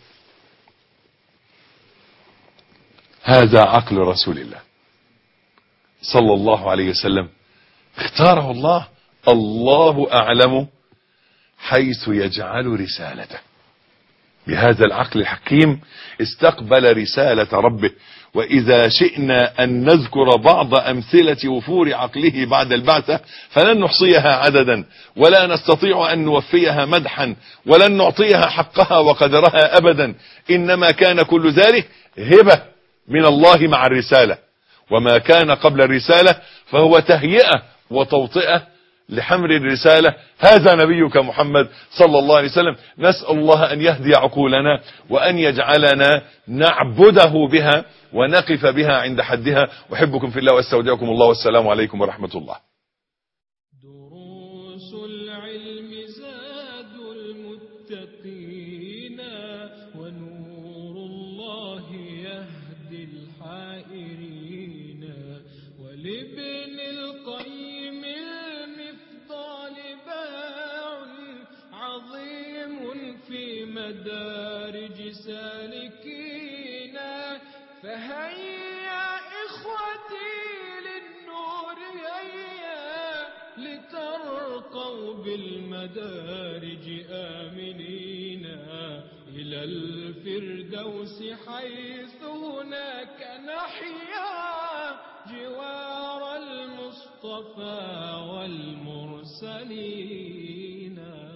هذا عقل رسول الله صلى الله عليه وسلم، اختاره الله، الله أعلم حيث يجعل رسالته. بهذا العقل الحكيم استقبل رسالة ربه. وإذا شئنا أن نذكر بعض أمثلة وفور عقله بعد البعثة فلن نحصيها عددا ولا نستطيع أن نوفيها مدحا ولن نعطيها حقها وقدرها أبدا، إنما كان كل ذلك هبة من الله مع الرسالة، وما كان قبل الرسالة فهو تهيئة وتوطئة لحمل الرسالة. هذا نبيك محمد صلى الله عليه وسلم. نسأل الله أن يهدي عقولنا وأن يجعلنا نعبده بها ونقف بها عند حدها. أحبكم في الله واستودعكم الله، والسلام عليكم ورحمة الله. دروس العلم زاد المتقين ونور الله يهدي الحائرين. ولابن القيم المفضال باع عظيم في مدارج سالكين. فهيا إخوتي للنور هيا لترقوا بالمدارج آمنين إلى الفردوس حيث هناك نحيا جوار المصطفى والمرسلين.